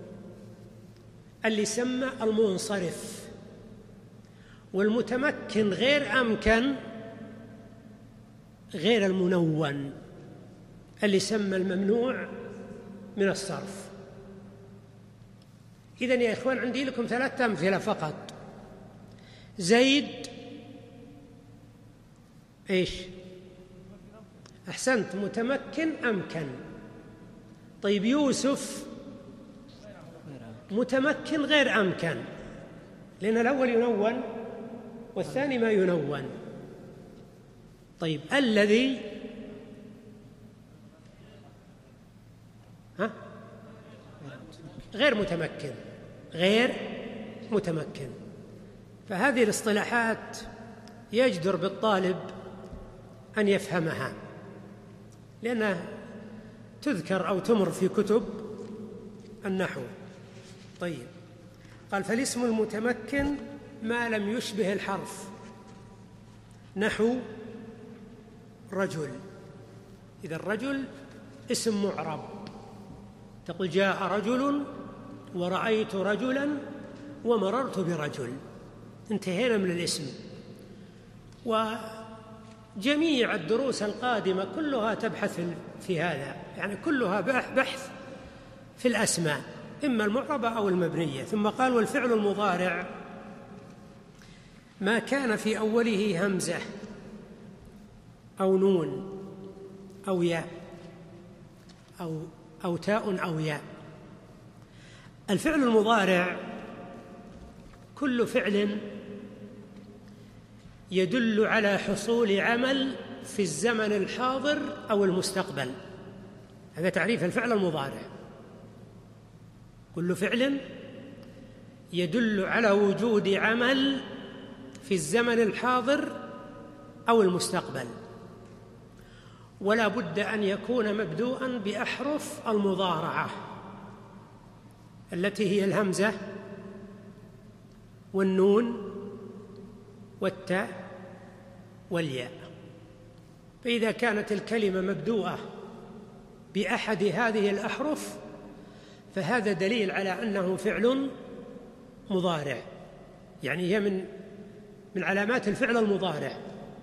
اللي يسمى المنصرف، والمتمكن غير أمكن غير المنون اللي يسمى الممنوع من الصرف. إذن يا إخوان عندي لكم 3 أمثلة فقط. زيد إيش؟ أحسنت، متمكن أمكن. طيب يوسف متمكن غير أمكن، لأن الأول ينون والثاني ما ينون. طيب الذي غير متمكن، غير متمكن. فهذه الاصطلاحات يجدر بالطالب أن يفهمها، لأنها تذكر أو تمر في كتب النحو. طيب، قال: فالاسم المتمكن ما لم يشبه الحرف، نحو رجل. إذا الرجل اسم معرب، تقول: جاء رجل ورأيت رجلا ومررت برجل، انتهينا من الاسم. وجميع الدروس القادمة كلها تبحث في هذا، يعني كلها بحث في الأسماء، إما المعربة أو المبنية. ثم قال: والفعل المضارع ما كان في أوله همزة أو نون أو ياء أو تاء أو ياء. الفعل المضارع كل فعل يدل على حصول عمل في الزمن الحاضر أو المستقبل. هذا تعريف الفعل المضارع: كل فعل يدل على وجود عمل في الزمن الحاضر أو المستقبل، ولا بد أن يكون مبدوءا بأحرف المضارعة التي هي الهمزة والنون والتاء والياء. فإذا كانت الكلمة مبدوءة بأحد هذه الأحرف فهذا دليل على أنه فعل مضارع، يعني هي من علامات الفعل المضارع.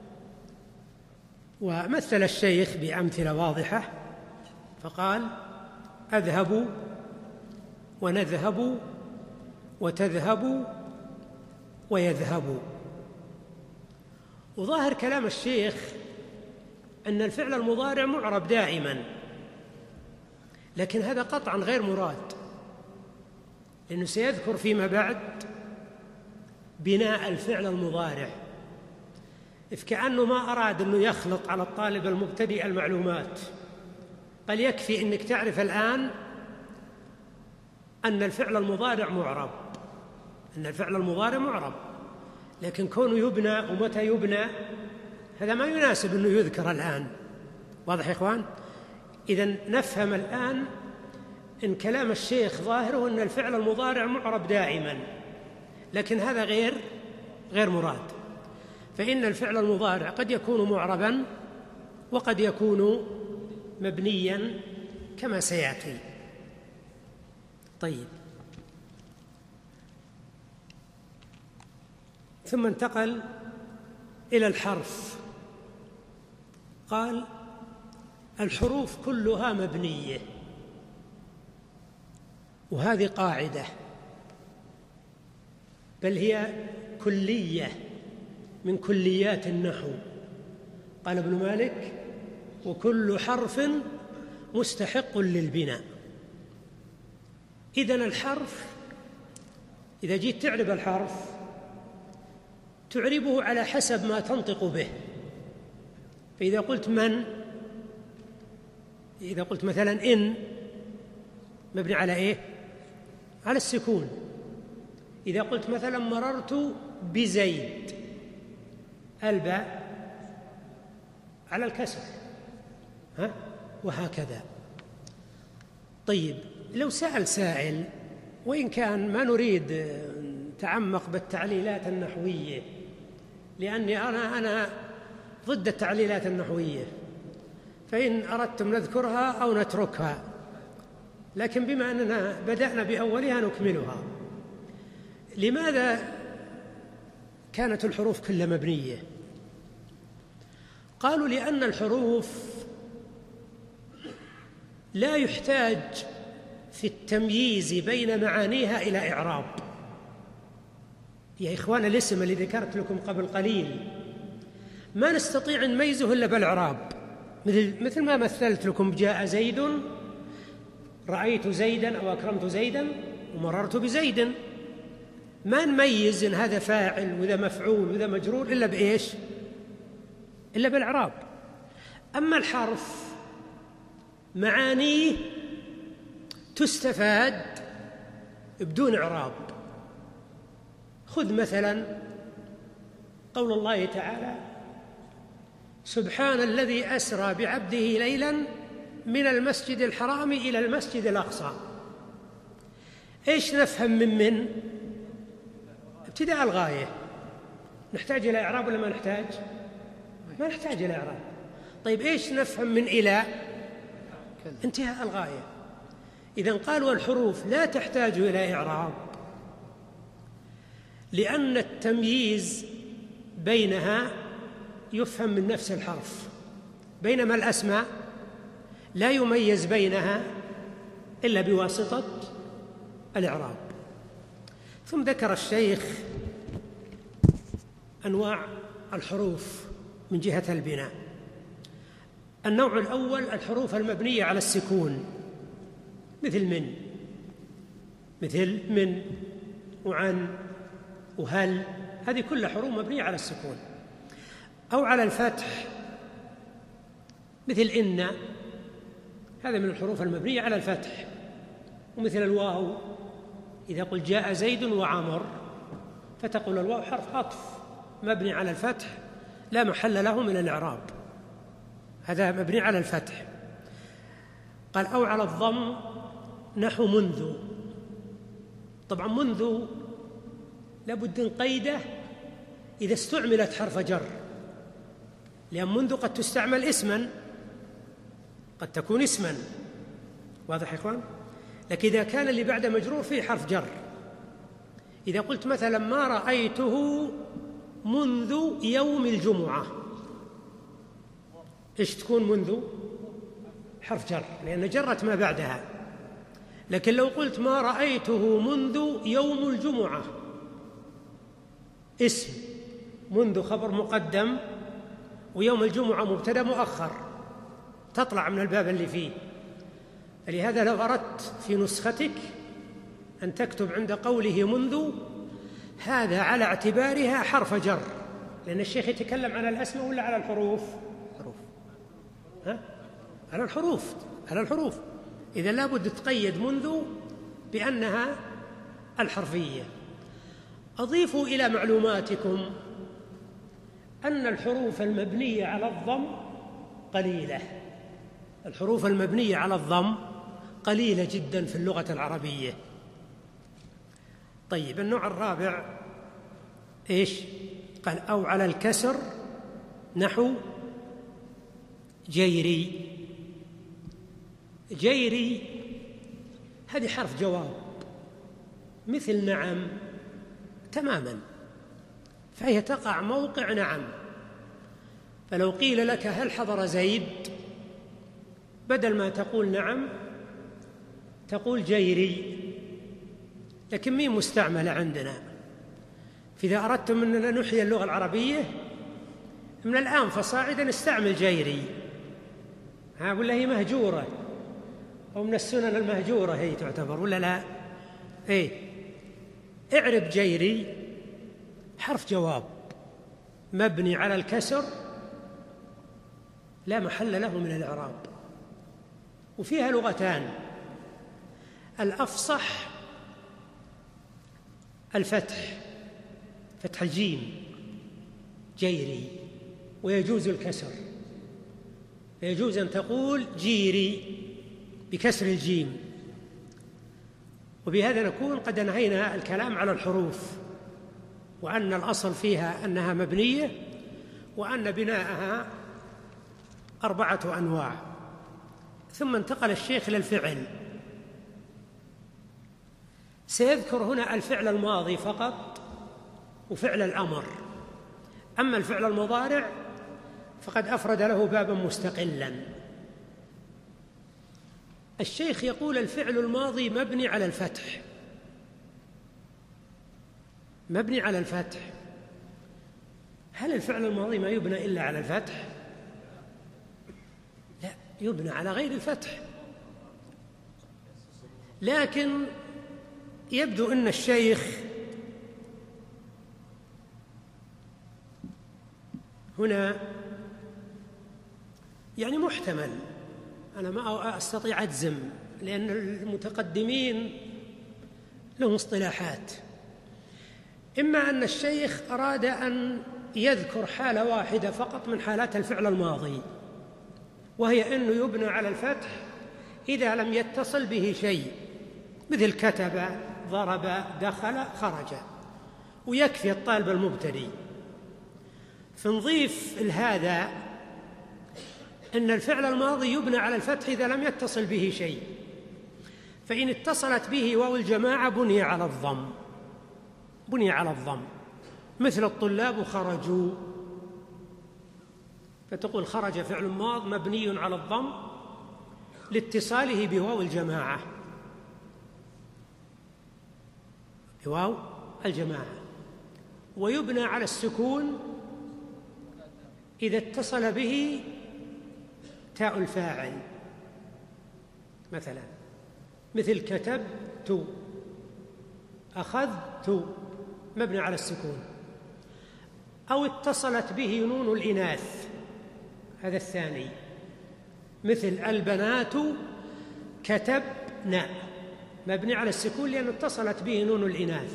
ومثل الشيخ بأمثلة واضحة فقال: أذهب ونذهب وتذهب ويذهب. وظاهر كلام الشيخ أن الفعل المضارع معرب دائما، لكن هذا قطعا غير مراد، لأنه سيذكر فيما بعد بناء الفعل المضارع، إذ كأنه ما أراد أنه يخلط على الطالب المبتدئ المعلومات، بل يكفي أنك تعرف الآن أن الفعل المضارع معرب، أن الفعل المضارع معرب، لكن كونه يبنى ومتى يبنى هذا ما يناسب أنه يذكر الآن. واضح يا إخوان؟ إذن نفهم الآن إن كلام الشيخ ظاهره أن الفعل المضارع معرب دائما، لكن هذا غير مراد، فإن الفعل المضارع قد يكون معربا وقد يكون مبنيا كما سيأتي. طيب، ثم انتقل إلى الحرف، قال: الحروف كلها مبنية، وهذه قاعدة، بل هي كلية من كليات النحو. قال ابن مالك: وكل حرف مستحق للبناء. إذن الحرف إذا جيت تعرب الحرف تعربه على حسب ما تنطق به. فإذا قلت من، إذا قلت مثلا إن، مبني على إيه؟ على السكون. إذا قلت مثلا مررت بزيد، الباء على الكسر، وهكذا. طيب لو سأل سائل، وإن كان ما نريد نتعمق بالتعليلات النحوية، لأني أنا ضد التعليلات النحوية، فإن أردتم نذكرها أو نتركها، لكن بما أننا بدأنا بأولها نكملها. لماذا كانت الحروف كلها مبنية؟ قالوا لأن الحروف لا يحتاج في التمييز بين معانيها إلى إعراب. يا إخوان، الاسم اللي ذكرت لكم قبل قليل ما نستطيع أن نميزه إلا بالإعراب، مثل ما مثلت لكم: جاء زيد، رأيت زيدا أو أكرمت زيدا، ومررت بزيد. ما نميز إن هذا فاعل وذا مفعول وذا مجرور إلا بإيش؟ إلا بالإعراب. أما الحرف معانيه تستفاد بدون إعراب. خذ مثلا قول الله تعالى: سبحان الذي أسرى بعبده ليلا من المسجد الحرام إلى المسجد الأقصى. إيش نفهم من ابتداء الغاية؟ نحتاج إلى إعراب ولا ما نحتاج؟ ما نحتاج إلى إعراب. طيب إيش نفهم من إلى؟ انتهاء الغاية. إذن قالوا الحروف لا تحتاج إلى إعراب، لأن التمييز بينها يفهم من نفس الحرف، بينما الأسماء لا يميز بينها إلا بواسطة الإعراب. ثم ذكر الشيخ أنواع الحروف من جهة البناء. النوع الأول الحروف المبنية على السكون، مثل من وعن وهل، هذه كلها حروف مبنية على السكون. أو على الفتح، مثل إن، هذا من الحروف المبنية على الفتح. ومثل الواو، إذا قلت جاء زيد وعمر، فتقول الواو حرف عطف مبني على الفتح لا محل له من الإعراب، هذا مبني على الفتح. قال: أو على الضم، نحو منذ. طبعا منذ لابد نقيده إذا استعملت حرف جر، لأن منذ قد تستعمل اسما، قد تكون اسما، واضح يا إخوان؟ لكن إذا كان اللي بعد مجرور فيه حرف جر، إذا قلت مثلا ما رأيته منذ يوم الجمعة، إيش تكون منذ؟ حرف جر، لأن جرت ما بعدها. لكن لو قلت ما رأيته منذ يوم الجمعة، اسم، منذ خبر مقدم، ويوم الجمعة مبتدأ مؤخر، تطلع من الباب اللي فيه. فلهذا لو أردت في نسختك أن تكتب عند قوله منذ، هذا على اعتبارها حرف جر، لأن الشيخ يتكلم على الأسماء ولا على الحروف؟ على الحروف. على الحروف. إذا لابد تقيد منذ بأنها الحرفية. أضيفوا إلى معلوماتكم أن الحروف المبنية على الضم قليلة. الحروف المبنية على الضم قليلة جدا في اللغة العربية. طيب النوع الرابع إيش؟ قال: أو على الكسر، نحو جيري. جيري هذه حرف جواب، مثل نعم تماما، فهي تقع موقع نعم. فلو قيل لك هل حضر زيد، بدل ما تقول نعم تقول جيري، لكن مين مستعملة عندنا؟ فإذا أردتم أننا نحيي اللغة العربية من الآن فصاعدا نستعمل جيري، ولا هي مهجورة، أو من السنن المهجورة هي تعتبر، ولا لا؟ إيه اعرب جيري حرف جواب مبني على الكسر لا محل له من الإعراب، وفيها لغتان: الأفصح الفتح، فتح الجيم جيري، ويجوز الكسر، فيجوز أن تقول جيري بكسر الجيم. وبهذا نكون قد أنهينا الكلام على الحروف، وأن الأصل فيها أنها مبنية، وأن بناءها 4 أنواع. ثم انتقل الشيخ للفعل، سيذكر هنا الفعل الماضي فقط وفعل الأمر. أما الفعل المضارع فقد أفرد له بابا مستقلا. الشيخ يقول الفعل الماضي مبني على الفتح، مبني على الفتح. هل الفعل الماضي ما يبنى إلا على الفتح؟ لا، يبنى على غير الفتح. لكن يبدو أن الشيخ هنا يعني محتمل، أنا ما أستطيع أجزم، لأن المتقدمين لهم اصطلاحات. إما أن الشيخ أراد أن يذكر حالة واحدة فقط من حالات الفعل الماضي، وهي أنه يبنى على الفتح إذا لم يتصل به شيء، مثل كتب، ضرب، دخل، خرج، ويكفي الطالب المبتدئ. فنضيف لهذا أن الفعل الماضي يبنى على الفتح إذا لم يتصل به شيء، فإن اتصلت به واو الجماعة بني على الضم، بني على الضم، مثل الطلاب خرجوا، فتقول خرج فعل ماض مبني على الضم لاتصاله بواو الجماعة، بواو الجماعة. ويبنى على السكون إذا اتصل به تاء الفاعل، مثلا مثل كتبت، أخذت، مبني على السكون. أو اتصلت به نون الإناث، هذا الثاني، مثل البنات كتبنا، مبني على السكون لأن اتصلت به نون الإناث.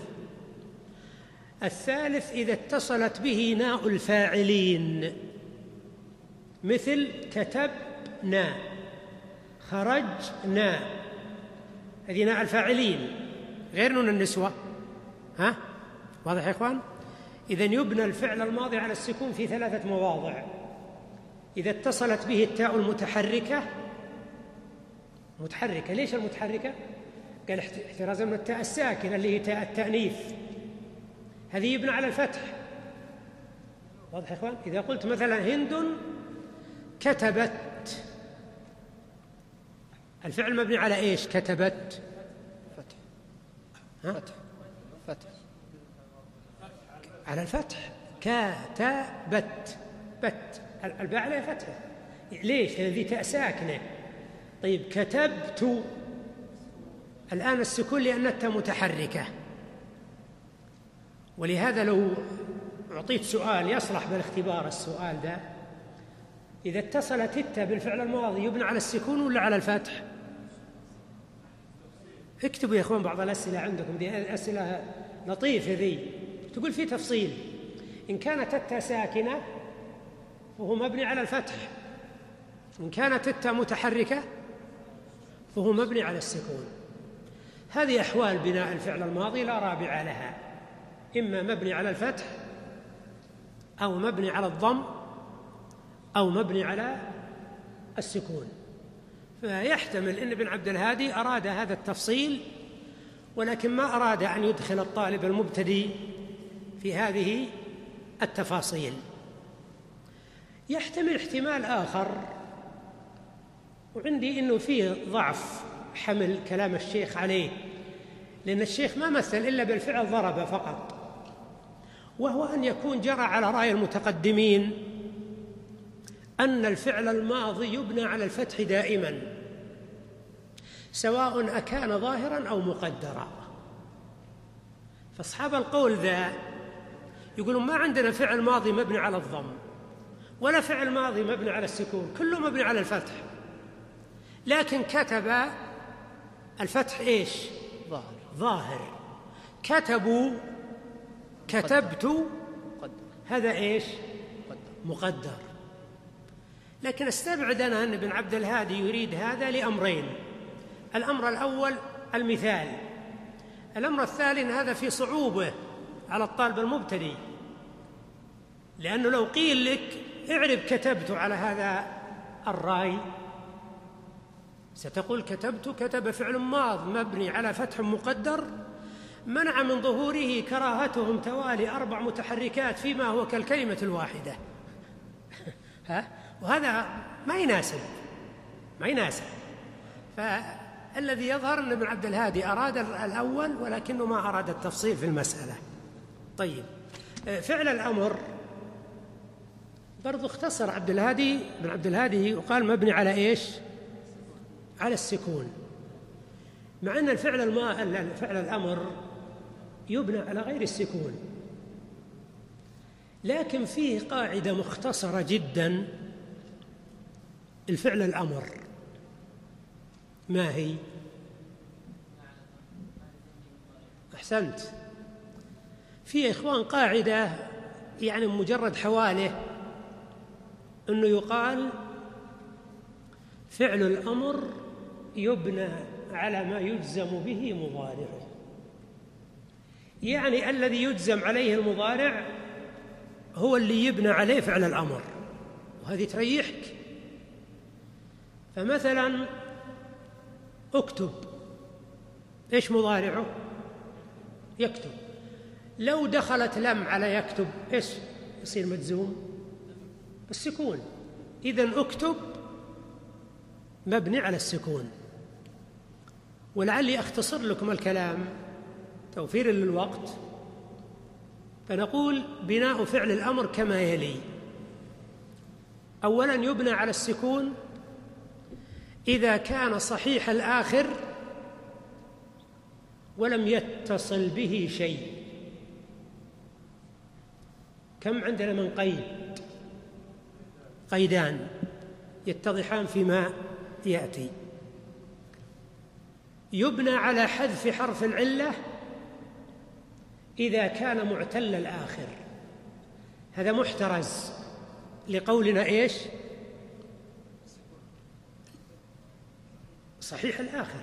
الثالث إذا اتصلت به ناء الفاعلين، مثل كتبنا، خرجنا، هذه ناء الفاعلين غير نون النسوة. ها؟ واضح يا إخوان؟ إذن يبنى الفعل الماضي على السكون في 3 مواضع: إذا اتصلت به التاء المتحركة، متحركة، ليش المتحركة؟ قال احترازا من التاء الساكنة اللي هي تاء التأنيث، هذه يبنى على الفتح. واضح يا إخوان؟ إذا قلت مثلا هند كتبت، الفعل مبني على إيش؟ كتبت، فتح. ها؟ فتح. فتح على الفتح. كتبت، بت، الباء عليها فتحة، ليش؟ لأن ذي تاء ساكنة. طيب كتبت، الآن السكون لأن التاء متحركة. ولهذا لو أعطيت سؤال يصلح بالاختبار، السؤال ده إذا اتصلت التاء بالفعل الماضي يبنى على السكون ولا على الفتح؟ اكتبوا يا إخوان بعض الأسئلة عندكم، دي أسئلة لطيفة ذي، تقول في تفصيل. إن كانت التاء ساكنة فهو مبني على الفتح، إن كانت التاء متحركة فهو مبني على السكون. هذه أحوال بناء الفعل الماضي لا رابع لها، إما مبني على الفتح أو مبني على الضم أو مبني على السكون. فيحتمل أن ابن عبد الهادي أراد هذا التفصيل، ولكن ما أراد أن يدخل الطالب المبتدئ في هذه التفاصيل. يحتمل احتمال آخر، وعندي أنه فيه ضعف حمل كلام الشيخ عليه، لأن الشيخ ما مثل إلا بالفعل ضرب فقط، وهو أن يكون جرى على رأي المتقدمين أن الفعل الماضي يبنى على الفتح دائما، سواء أكان ظاهرا أو مقدرا. فأصحاب القول ذا يقولون ما عندنا فعل ماضي مبني على الضم ولا فعل ماضي مبني على السكون، كله مبني على الفتح، لكن كتب الفتح إيش؟ ظاهر. كتبوا، كتبت، هذا إيش؟ مقدر. لكن استبعد أنا أن ابن عبد الهادي يريد هذا لأمرين: الأمر الأول المثال، الأمر الثاني أن هذا في صعوبة على الطالب المبتدئ، لأنه لو قيل لك اعرب كتبت على هذا الرأي ستقول كتبت كتب فعل ماض مبني على فتح مقدر منع من ظهوره كراهتهم توالي 4 متحركات فيما هو كالكلمة الواحدة. وهذا ما يناسب. فالذي يظهر أن ابن عبد الهادي أراد الأول ولكنه ما أراد التفصيل في المسألة. طيب، فعل الأمر برضو اختصر ابن عبد الهادي وقال مبني على إيش؟ على السكون، مع أن فعل الأمر يبنى على غير السكون، لكن فيه قاعدة مختصرة جدا. الفعل الأمر ما هي؟ أحسنت. في إخوان قاعدة يعني مجرد حواله أنه يقال فعل الأمر يبنى على ما يجزم به مضارعه، يعني الذي يجزم عليه المضارع هو اللي يبنى عليه فعل الأمر، وهذه تريحك. فمثلا اكتب، ايش مضارعه؟ يكتب. لو دخلت لم على يكتب ايش يصير مجزوم؟ السكون. إذن اكتب مبني على السكون. ولعلي أختصر لكم الكلام توفيرا للوقت، فنقول بناء فعل الأمر كما يلي: أولاً يبنى على السكون إذا كان صحيح الآخر ولم يتصل به شيء. كم عندنا من قيد؟ قيدان يتضحان فيما يأتي. يبنى على حذف حرف العلة إذا كان معتل الآخر، هذا محترز لقولنا إيش؟ صحيح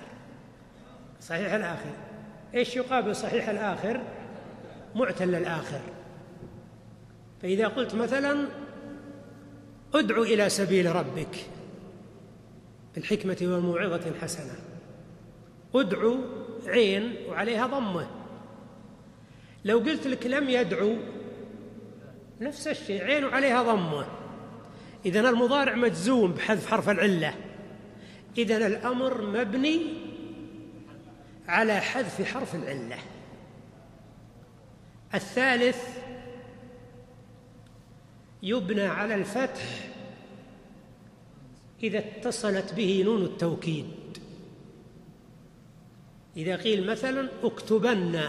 الآخر. إيش يقابل صحيح الآخر؟ معتل الآخر. فإذا قلت مثلا ادع إلى سبيل ربك بالحكمة والموعظة الحسنة، ادعو عين وعليها ضمة. لو قلت لك لم يدعو نفس الشيء، عين وعليها ضمة، إذن المضارع مجزوم بحذف حرف العلة، إذن الأمر مبني على حذف حرف العلة. الثالث يبنى على الفتح إذا اتصلت به نون التوكيد. إذا قيل مثلا اكتبن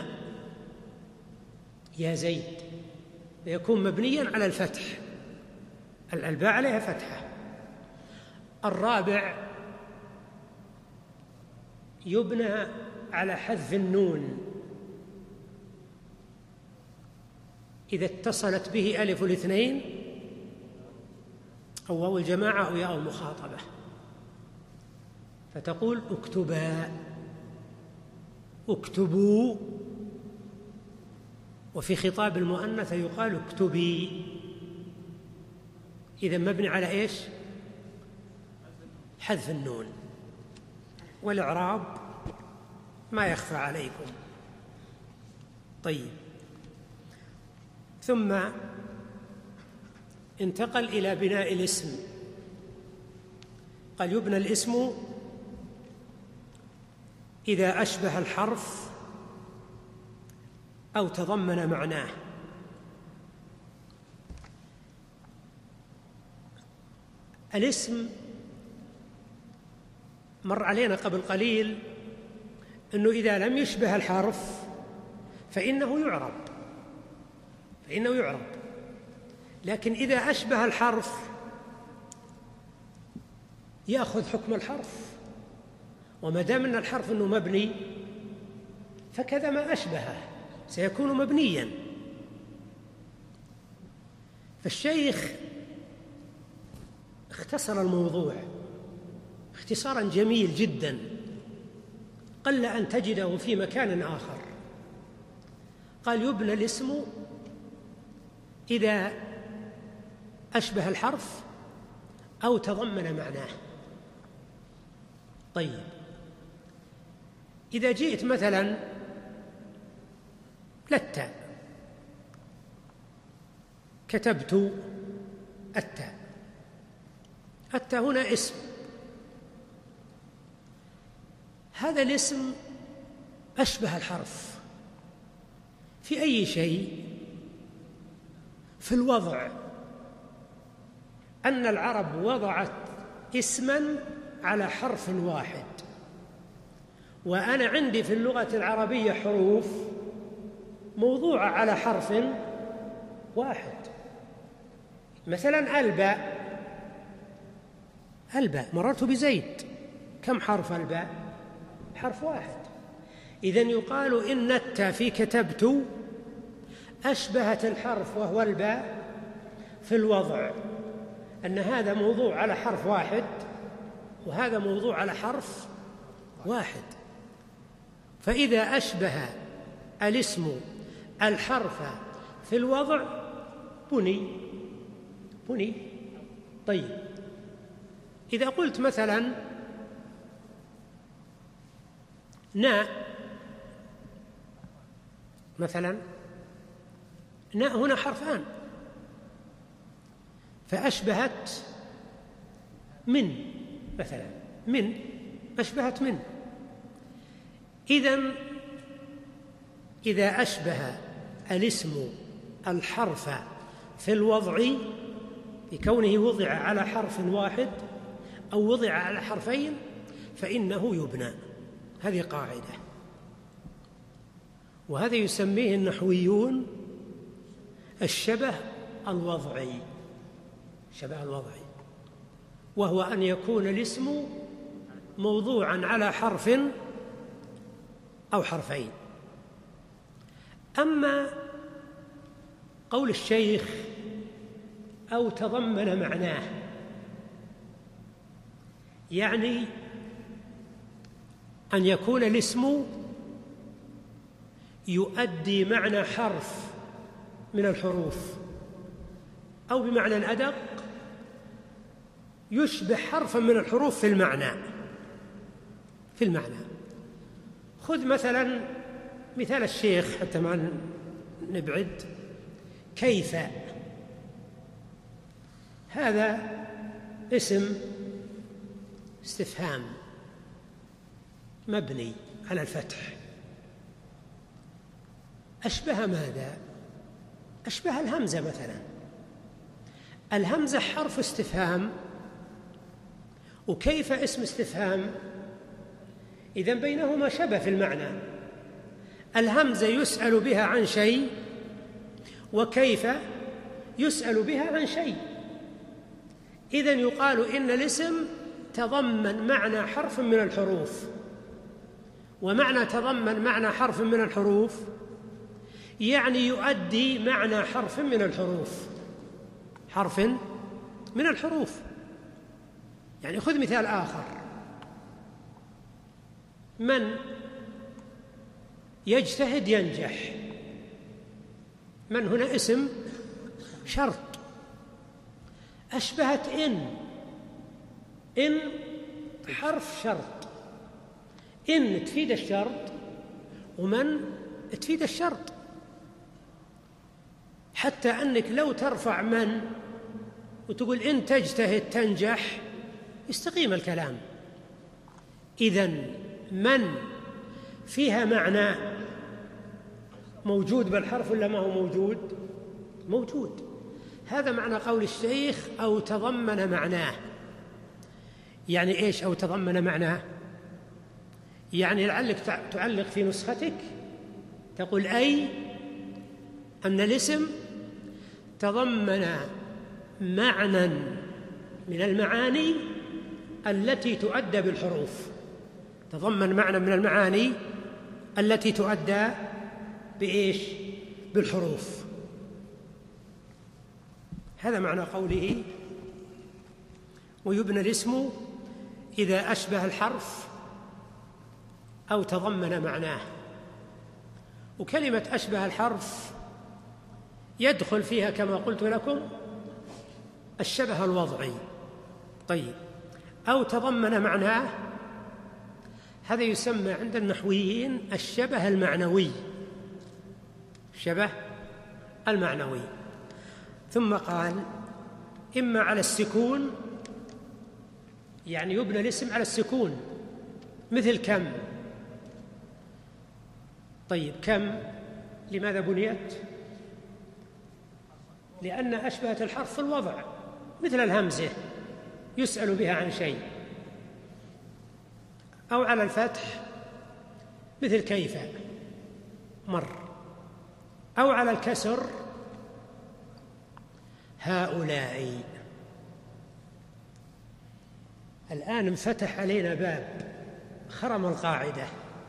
يا زيد، يكون مبنيا على الفتح، الباء عليها فتحة. الرابع يبنى على حذف النون إذا اتصلت به ألف الاثنين أو واو الجماعة أو ياء المخاطبة، فتقول اكتبا، اكتبوا. وفي خطاب المؤنث يقال اكتبي. إذا مبني على إيش؟ حذف النون. والإعراب ما يخفى عليكم. طيب، ثم انتقل إلى بناء الاسم. قال يبنى الاسم إذا أشبه الحرف أو تضمن معناه. الاسم مر علينا قبل قليل أنه إذا لم يشبه الحرف فإنه يعرب. لكن إذا أشبه الحرف يأخذ حكم الحرف، وما دام أن الحرف أنه مبني فكذا ما أشبهه سيكون مبنيا. فالشيخ اختصر الموضوع اختصارا جميل جدا قل أن تجده في مكان آخر. قال: يبنى الاسم إذا أشبه الحرف أو تضمن معناه. طيب، إذا جئت مثلا للتاء، كتبت التاء. التاء هنا اسم، هذا الاسم أشبه الحرف في أي شيء؟ في الوضع، أن العرب وضعت اسماً على حرف واحد، وأنا عندي في اللغة العربية حروف موضوعة على حرف واحد. مثلاً الباء مررت بزيد، كم حرف الباء؟ حرف واحد. إذن يقال إن التاء في كتبت أشبهت الحرف وهو الباء في الوضع، أن هذا موضوع على حرف واحد وهذا موضوع على حرف واحد. فإذا أشبه الاسم الحرف في الوضع بني. طيب، إذا قلت مثلا ناء، مثلا ناء هنا حرفان فأشبهت من، مثلا من أشبهت من. إذن إذا أشبه الاسم الحرف في الوضع بكونه وضع على حرف واحد أو وضع على حرفين فإنه يبنى. هذه قاعدة، وهذا يسميه النحويون الشبه الوضعي، وهو أن يكون الاسم موضوعاً على حرف أو حرفين. أما قول الشيخ أو تضمن معناه، يعني أن يكون الاسم يؤدي معنى حرف من الحروف، أو بمعنى أدق يشبه حرفا من الحروف في المعنى. خذ مثلا مثال الشيخ حتى ما نبعد، كيف، هذا اسم استفهام مبني على الفتح، أشبه ماذا؟ أشبه الهمزة مثلا. الهمزة حرف استفهام وكيف اسم استفهام، إذن بينهما شبه في المعنى. الهمزة يسأل بها عن شيء، وكيف يسأل بها عن شيء. إذن يقال إن الاسم تضمن معنى حرف من الحروف، ومعنى تضمن معنى حرف من الحروف يعني يؤدي معنى حرف من الحروف. يعني خذ مثال آخر، من يجتهد ينجح. من هنا اسم شرط، أشبهت إن حرف شرط، إن تفيد الشرط ومن تفيد الشرط، حتى أنك لو ترفع من وتقول إن تجتهد تنجح يستقيم الكلام. إذن من فيها معنى موجود بالحرف ولا ما هو موجود. هذا معنى قول الشيخ أو تضمن معناه. يعني إيش أو تضمن معناه؟ يعني لعلك تعلق في نسختك تقول أي أن الاسم تضمن معنى من المعاني التي تؤدى بالحروف، تضمن معنى من المعاني التي تؤدى بإيش؟ بالحروف. هذا معنى قوله ويبنى الاسم إذا أشبه الحرف أو تضمن معناه. وكلمة أشبه الحرف يدخل فيها كما قلت لكم الشبه الوضعي. طيب، أو تضمن معناه، هذا يسمى عند النحويين الشبه المعنوي، الشبه المعنوي. ثم قال إما على السكون، يعني يبنى الاسم على السكون، مثل كم. طيب، كم لماذا بنيت؟ لأن أشبهت الحرف في الوضع، مثل الهمزة يسأل بها عن شيء. أو على الفتح مثل كيف مر. أو على الكسر هؤلاء. الآن انفتح علينا باب خرم القاعدة،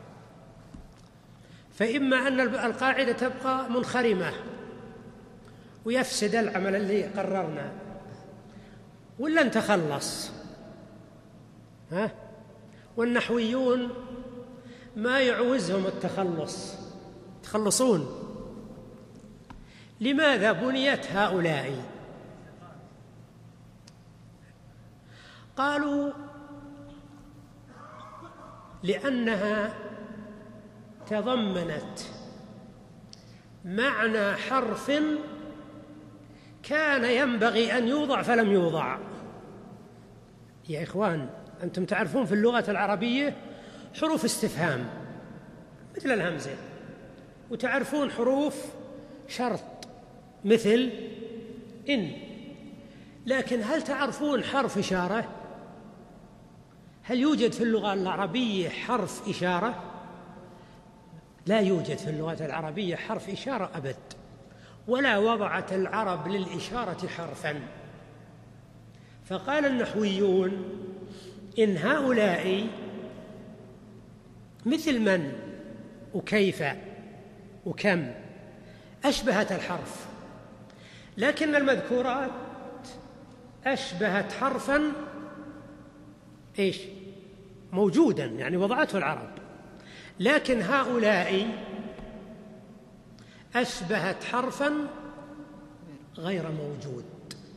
فإما أن القاعدة تبقى منخرمة ويفسد العمل اللي قررنا، ولا نتخلص. والنحويون ما يعوزهم التخلص، يتخلصون. لماذا بنيت هؤلاء؟ قالوا لأنها تضمنت معنى حرف كان ينبغي أن يوضع فلم يوضع. يا إخوان، أنتم تعرفون في اللغة العربية حروف استفهام مثل الهمزة، وتعرفون حروف شرط مثل إن، لكن هل تعرفون حرف إشارة؟ هل يوجد في اللغة العربية حرف إشارة؟ لا يوجد في اللغة العربية حرف إشارة أبد، ولا وضعت العرب للإشارة حرفاً. فقال النحويون إن هؤلاء مثل من وكيف وكم أشبهت الحرف، لكن المذكورات أشبهت حرفاً إيش؟ موجوداً، يعني وضعته العرب. لكن هؤلاء أشبهت حرفاً غير موجود.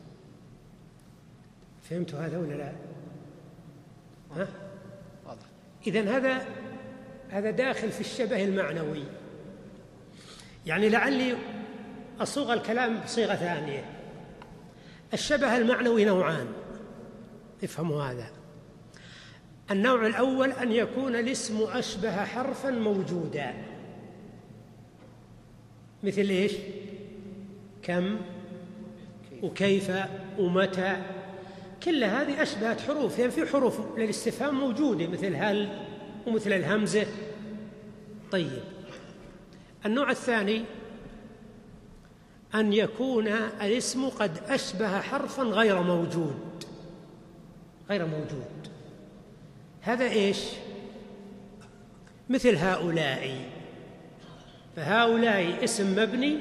فهمتوا هذا ولا لا؟ إذن هذا داخل في الشبه المعنوي. يعني لعلي أصوغ الكلام بصيغة ثانية. الشبه المعنوي نوعان، افهموا هذا. النوع الأول أن يكون الاسم أشبه حرفاً موجوداً، مثل إيش؟ كم وكيف ومتى، كل هذه أشبهت حروف، يعني في حروف للاستفهام موجودة مثل هل ومثل الهمزة. طيب، النوع الثاني أن يكون الاسم قد أشبه حرفاً غير موجود. غير موجود هذا إيش؟ مثل هؤلاء. فهؤلاء اسم مبني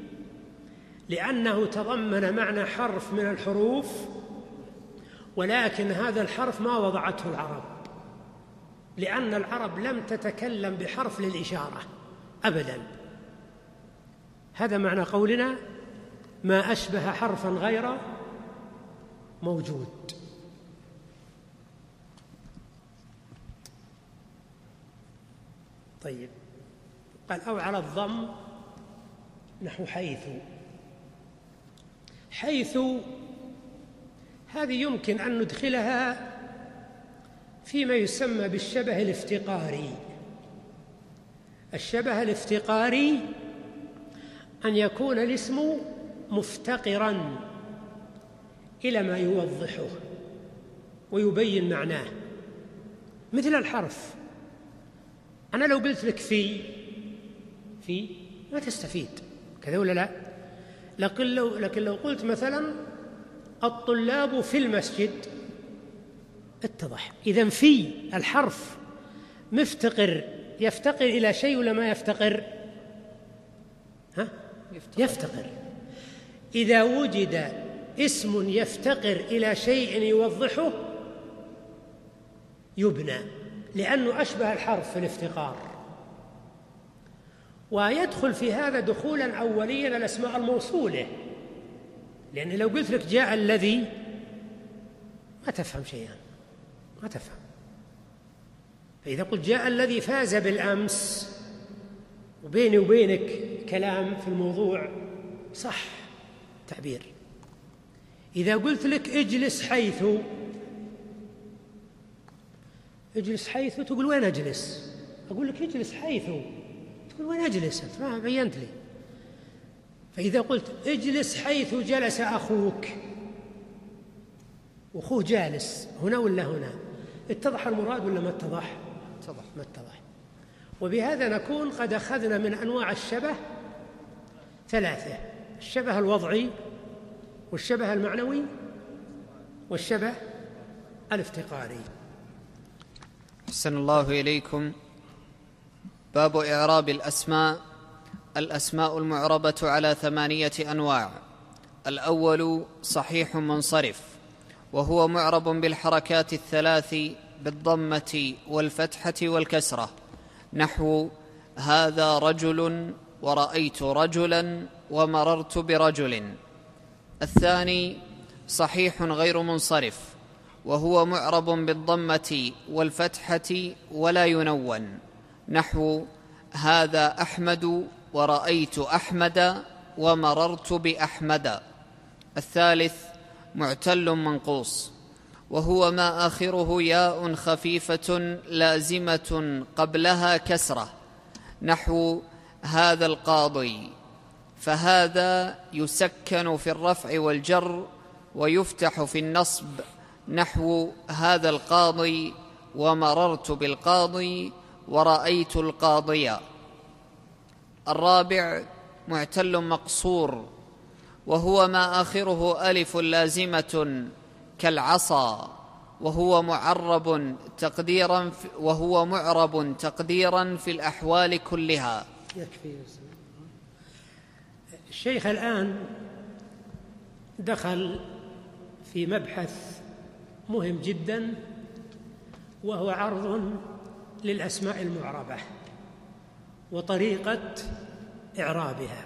لأنه تضمن معنى حرف من الحروف، ولكن هذا الحرف ما وضعته العرب، لأن العرب لم تتكلم بحرف للإشارة أبداً. هذا معنى قولنا ما أشبه حرفاً غير موجود. طيب، قال أو على الضم نحو حيث هذه يمكن أن ندخلها فيما يسمى بالشبه الافتقاري. الشبه الافتقاري أن يكون الاسم مفتقراً إلى ما يوضحه ويبين معناه، مثل الحرف. أنا لو قلت لك في ما تستفيد، كذا ولا لا؟ لكن لو قلت مثلا الطلاب في المسجد اتضح. إذن في الحرف يفتقر إلى شيء ولا ما يفتقر؟ يفتقر. إذا وجد اسم يفتقر إلى شيء يوضحه يبنى، لأنه أشبه الحرف في الافتقار. ويدخل في هذا دخولا أوليا الأسماء الموصولة، لأن لو قلت لك جاء الذي ما تفهم شيئا، ما تفهم. فإذا قلت جاء الذي فاز بالأمس وبيني وبينك كلام في الموضوع صح تعبير. إذا قلت لك اجلس حيث تقول وين أجلس؟ أقول لك اجلس حيث تقول وين أجلس؟ أنت ما بينت لي. فإذا قلت اجلس حيث جلس أخوك وأخوه جالس هنا ولا هنا، اتضح المراد ولا ما اتضح؟ ما اتضح. وبهذا نكون قد أخذنا من أنواع الشبه 3: الشبه الوضعي، والشبه المعنوي، والشبه الافتقاري. أحسن الله إليكم. باب إعراب الأسماء. الأسماء المعربة على 8 أنواع. الأول صحيح منصرف، وهو معرب بالحركات 3 بالضمة والفتحة والكسرة، نحو هذا رجل، ورأيت رجلا، ومررت برجل. الثاني صحيح غير منصرف، وهو معرب بالضمة والفتحة ولا ينون، نحو هذا أحمد، ورأيت أحمد، ومررت بأحمد. الثالث معتل منقوص، وهو ما آخره ياء خفيفة لازمة قبلها كسرة، نحو هذا القاضي، فهذا يسكن في الرفع والجر ويفتح في النصب، نحو هذا القاضي، ومررت بالقاضي، ورأيت القاضي. الرابع معتل مقصور، وهو ما آخره ألف لازمة كالعصا، وهو معرب تقديرا في الأحوال كلها. يكفي. الشيخ الآن دخل في مبحث مهم جدا، وهو عرض للأسماء المعربة وطريقة إعرابها.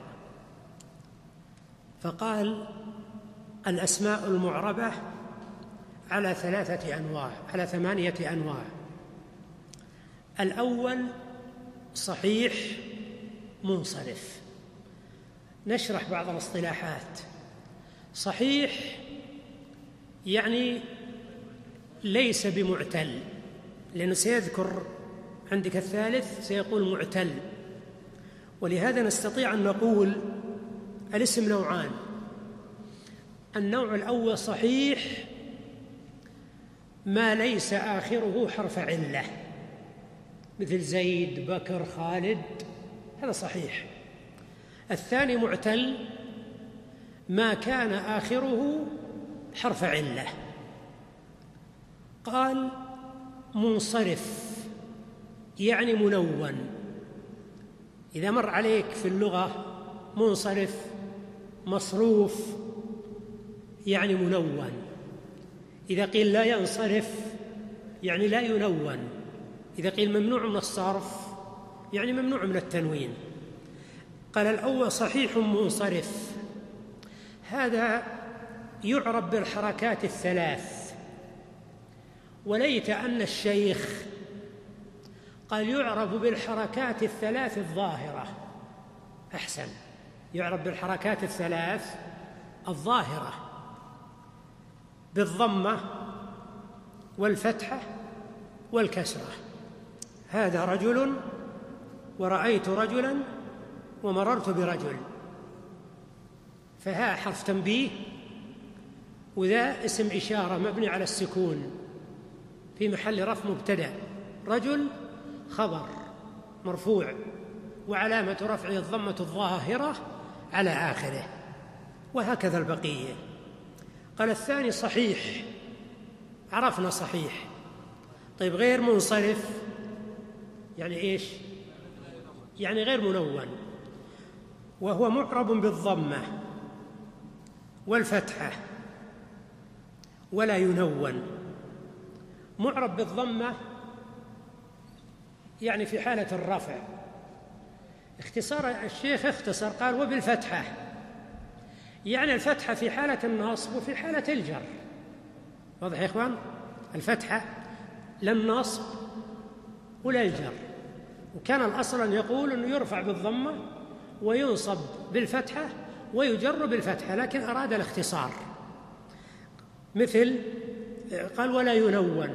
فقال الأسماء المعربة على 8 أنواع. الأول صحيح منصرف. نشرح بعض الاصطلاحات. صحيح يعني ليس بمعتل، لأنه سيذكر عندك الثالث سيقول معتل، ولهذا نستطيع أن نقول الاسم نوعان. النوع الأول صحيح ما ليس آخره حرف علة، مثل زيد، بكر، خالد، هذا صحيح. الثاني معتل ما كان آخره حرف علة. قال منصرف يعني منون. إذا مر عليك في اللغة منصرف، مصروف، يعني منون. إذا قيل لا ينصرف يعني لا ينون. إذا قيل ممنوع من الصرف يعني ممنوع من التنوين. قال الأول صحيح منصرف، هذا يعرب بالحركات 3. وليت أن الشيخ قال يعرب بالحركات 3 الظاهرة، أحسن، يعرب بالحركات 3 الظاهرة، بالضمة والفتحة والكسرة. هذا رجل، ورأيت رجلا، ومررت برجل. فها حرف تنبيه، وذا اسم إشارة مبني على السكون في محل رفع مبتدأ. رجل خبر مرفوع، وعلامة رفعه الضمة الظاهرة على آخره، وهكذا البقية. قال الثاني صحيح، عرفنا صحيح. طيب غير منصرف يعني إيش؟ يعني غير منون، وهو معرب بالضمة والفتحة ولا ينون. معرب بالضمة يعني في حالة الرفع، اختصار الشيخ اختصر قال وبالفتحة، يعني الفتحة في حالة النصب وفي حالة الجر. واضح يا إخوان؟ الفتحة لا النصب ولا الجر، وكان الأصل أن يقول أنه يرفع بالضمة وينصب بالفتحة ويجر بالفتحة، لكن أراد الاختصار. مثل قال ولا ينون،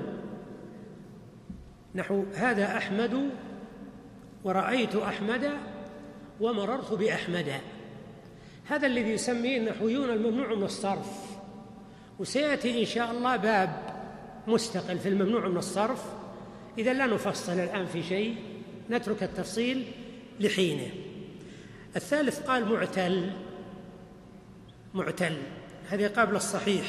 نحو هذا أحمد ورأيت أحمد ومررت بأحمد. هذا الذي يسميه النحويون الممنوع من الصرف، وسيأتي إن شاء الله باب مستقل في الممنوع من الصرف. إذا لا نفصل الآن في شيء، نترك التفصيل لحينه. الثالث قال معتل. معتل هذه قبل الصحيح،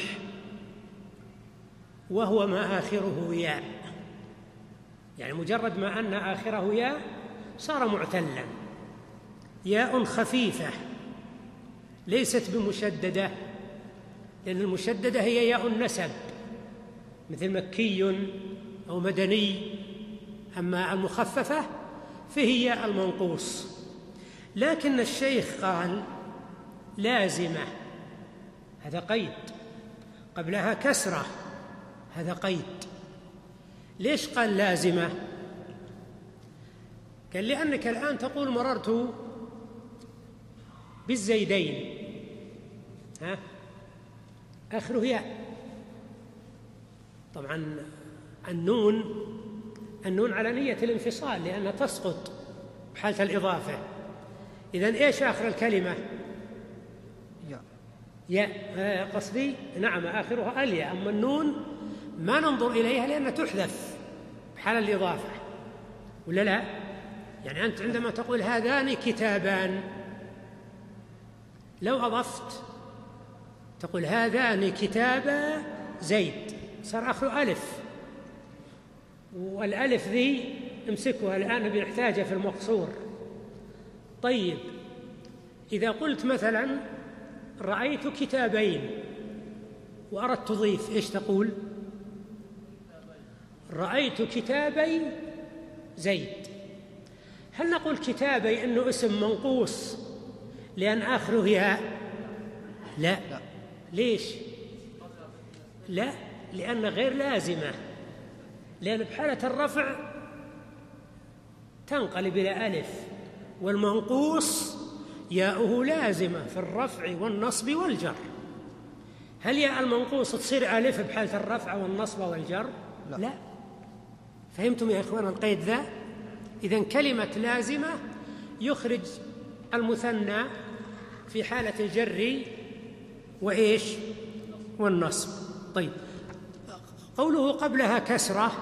وهو ما آخره ياء، يعني مجرد ما أن آخره ياء صار معتلا. ياء خفيفة ليست بمشددة، لأن المشددة هي ياء النسب مثل مكي أو مدني، أما المخففة فهي ياء المنقوص. لكن الشيخ قال لازمة، هذا قيد، قبلها كسرة، هذا قيد. ليش قال لازمة؟ قال لأنك الآن تقول مررت بالزيدين، آخره ياء. طبعا النون على نية الانفصال لأنها تسقط بحالة الإضافة. إذن إيش آخر الكلمة؟ ياء. قصدي نعم آخرها الياء، أما النون ما ننظر إليها لأنها تحذف بحال الإضافة، ولا لا؟ يعني أنت عندما تقول هذان كتابان، لو أضفت تقول هذان كتابا زيد، صار آخره ألف، والألف ذي امسكوها الآن بنحتاجها في المقصور. طيب إذا قلت مثلا رأيت كتابين وأردت تضيف، إيش تقول؟ رأيت كتابي زيد. هل نقول كتابي إنه اسم منقوص لأن آخره ياء؟ لا. ليش؟ لا، لأن غير لازمة، لأن بحالة الرفع تنقلب إلى ألف، والمنقوص ياؤه لازمة في الرفع والنصب والجر. هل ياء المنقوص تصير ألف بحالة الرفع والنصب والجر؟ لا. فهمتم يا إخوان القيد ذا؟ إذن كلمة لازمة يخرج المثنى في حالة الجر وإيش؟ والنصب. طيب قوله قبلها كسرة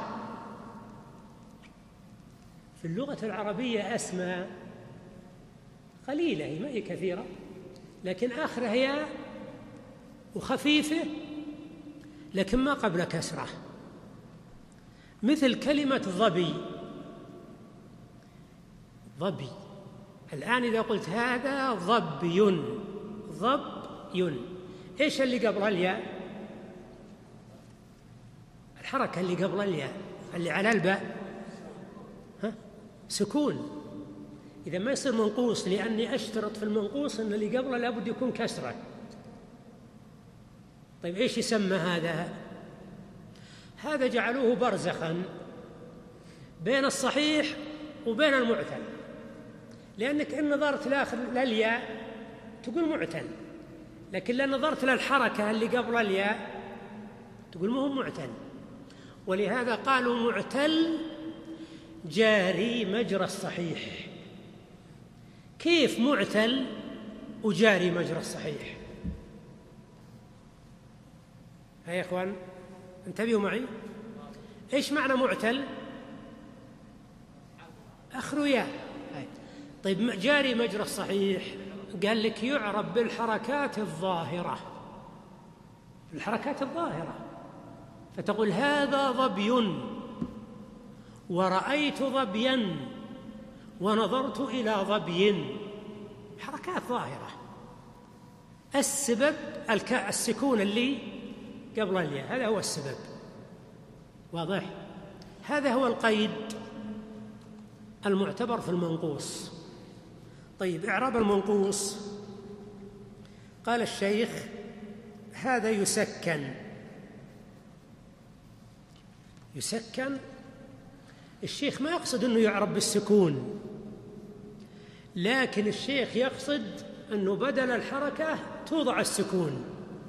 في اللغة العربية أسماء قليلة، هي ما هي كثيرة، لكن آخرها ياء وخفيفة، لكن ما قبل كسرة. مثل كلمة ظبي. ظبي الآن إذا قلت هذا ظبي، ظبي، إيش اللي قبل الياء؟ الحركة اللي قبل الياء اللي على الباء سكون. إذا ما يصير منقوص، لأني أشترط في المنقوص أن اللي قبله لابد يكون كسرة. طيب إيش يسمى هذا؟ هذا جعلوه برزخا بين الصحيح وبين المعتل، لأنك إن نظرت للياء تقول معتل، لكن لو نظرت للحركة اللي قبل الياء تقول ما هو معتل. ولهذا قالوا معتل جاري مجرى الصحيح. كيف معتل وجاري مجرى الصحيح؟ يا إخوان انتبهوا معي. إيش معنى معتل؟ آخره ياء. طيب جاري مجرى الصحيح قال لك يعرب بالحركات الظاهرة، الحركات الظاهرة، فتقول هذا ظبي، ورأيت ظبيا، ونظرت إلى ظبي، حركات ظاهرة. السبب السكون اللي قبل الياء، هذا هو السبب، واضح؟ هذا هو القيد المعتبر في المنقوص. طيب إعراب المنقوص، قال الشيخ هذا يسكن. يسكن الشيخ ما يقصد أنه يعرب بالسكون، لكن الشيخ يقصد أنه بدل الحركة توضع السكون.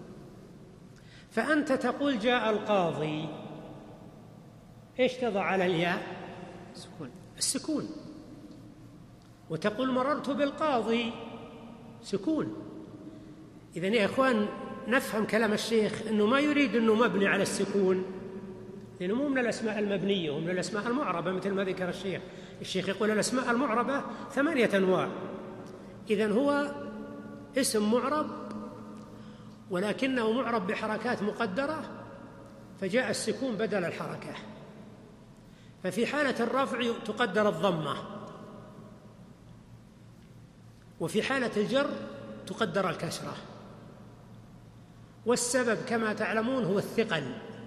فأنت تقول جاء القاضي، إيش تضع على الياء؟ السكون. وتقول مررت بالقاضي، سكون. إذن يا إخوان نفهم كلام الشيخ أنه ما يريد أنه مبني على السكون، لأنه مو من الأسماء المبنية ومن الأسماء المعربة مثل ما ذكر الشيخ. الشيخ يقول الأسماء المعربة 8 أنواع، إذن هو اسم معرب ولكنه معرب بحركات مقدرة، فجاء السكون بدل الحركة. ففي حالة الرفع تقدر الضمة، وفي حالة الجر تقدر الكسرة. والسبب كما تعلمون هو الثقل،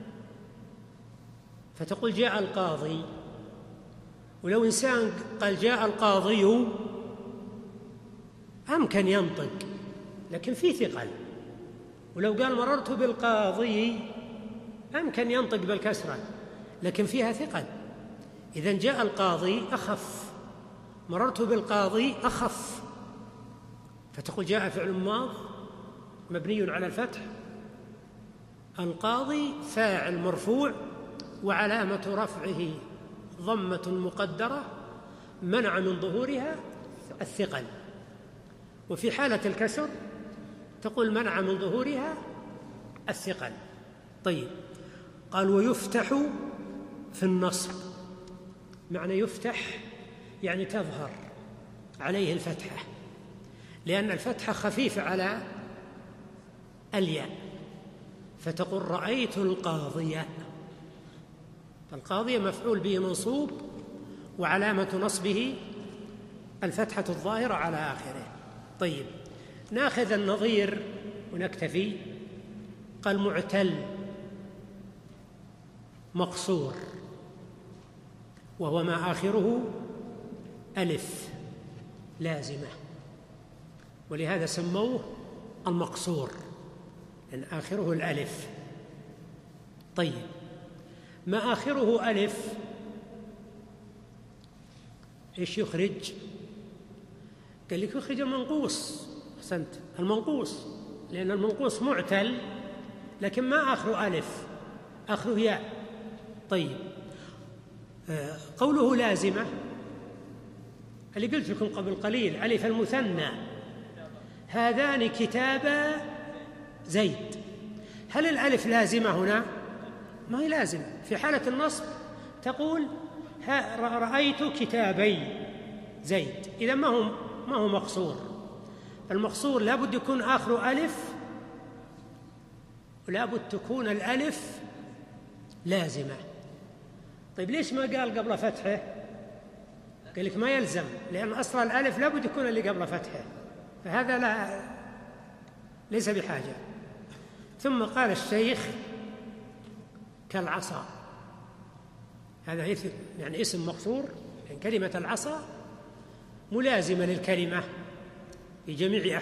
فتقول جاء القاضي، ولو إنسان قال جاء القاضي أمكن ينطق لكن في ثقل، ولو قال مررت بالقاضي أمكن ينطق بالكسرة لكن فيها ثقل. إذن جاء القاضي أخف، مررت بالقاضي أخف، فتقول جاء فعل ماض مبني على الفتح، القاضي فاعل مرفوع وعلامة رفعه ضمة مقدرة منع من ظهورها الثقل. وفي حالة الكسر تقول منع من ظهورها الثقل. طيب قال ويفتح في النصب، معنى يفتح يعني تظهر عليه الفتحة، لأن الفتحة خفيفة على الياء، فتقول رأيت القاضية، فالقاضية مفعول به منصوب وعلامة نصبه الفتحة الظاهرة على آخره. طيب ناخذ النظير ونكتفي. قال معتل مقصور، وهو ما آخره ألف لازمة، ولهذا سموه المقصور لأن آخره الألف. طيب ما آخره ألف إيش يخرج؟ قال لك يخرج المنقوص. أحسنت، المنقوص، لأن المنقوص معتل لكن ما آخره ألف، آخره ياء. طيب قوله لازمة اللي قلت لكم قبل قليل ألف المثنى، هذان كتابا زيد، هل الألف لازمة هنا؟ ما هي لازمة. في حالة النصب تقول رأيت كتابي زيد، إذا ما هو مقصور. المقصور لابد يكون آخره ألف، ولابد تكون الألف لازمة. طيب ليش ما قال قبل فتحه؟ قال لك ما يلزم، لأن أصل الألف لابد يكون اللي قبل فتحه، فهذا ليس بحاجة. ثم قال الشيخ كالعصا، هذا يعني اسم مقصور، يعني كلمة العصا ملازمة للكلمة في جميع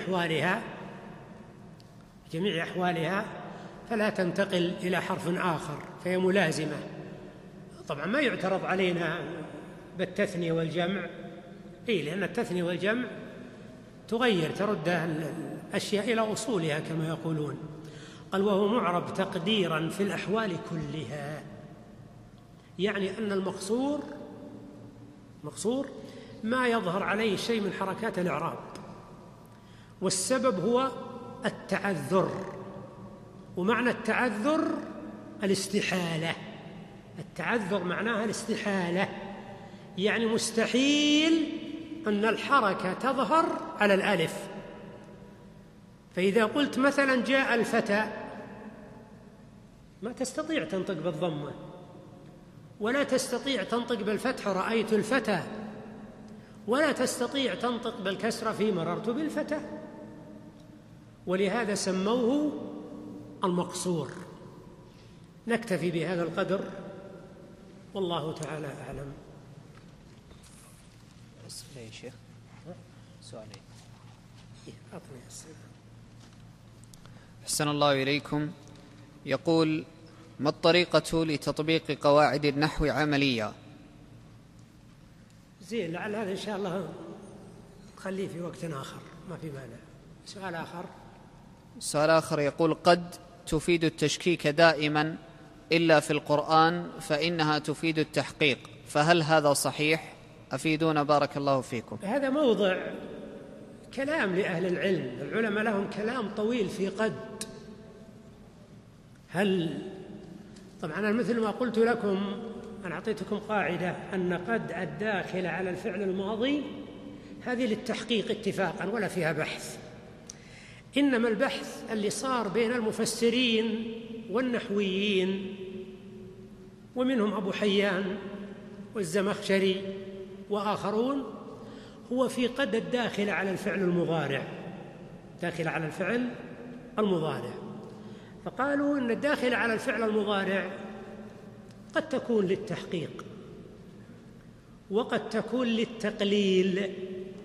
أحوالها، فلا تنتقل إلى حرف آخر، فهي ملازمة. طبعا ما يعترض علينا بالتثنية والجمع، لأن التثنية والجمع ترد الأشياء إلى أصولها كما يقولون. قال وهو معرب تقديرا في الأحوال كلها، يعني أن المقصور ما يظهر عليه شيء من حركات الإعراب، والسبب هو التعذر، ومعنى التعذر الاستحالة. التعذر معناها الاستحالة، يعني مستحيل أن الحركة تظهر على الألف. فإذا قلت مثلا جاء الفتى ما تستطيع تنطق بالضمة، ولا تستطيع تنطق بالفتح رأيت الفتى، ولا تستطيع تنطق بالكسرة في مررت بالفتى، ولهذا سموه المقصور. نكتفي بهذا القدر، والله تعالى أعلم. يا شيخ سؤالين. أعطني السلام. أحسن الله إليكم. يقول: ما الطريقة لتطبيق قواعد النحو عمليا؟ زين، لعل هذا إن شاء الله نخليه في وقت آخر، ما في مانع. سؤال آخر. سؤال آخر يقول: قد تفيد التشكيك دائما إلا في القرآن فإنها تفيد التحقيق، فهل هذا صحيح؟ أفيدونا بارك الله فيكم. هذا موضع كلام لأهل العلم، العلماء لهم كلام طويل في قد. طبعا أنا مثل ما قلت لكم، أنا أعطيتكم قاعدة أن قد الداخل على الفعل الماضي هذه للتحقيق اتفاقا ولا فيها بحث، إنما البحث اللي صار بين المفسرين والنحويين، ومنهم أبو حيان والزمخشري وآخرون، هو في قد الداخل على الفعل المضارع، داخل على الفعل المضارع. فقالوا إن الداخل على الفعل المضارع قد تكون للتحقيق، وقد تكون للتقليل،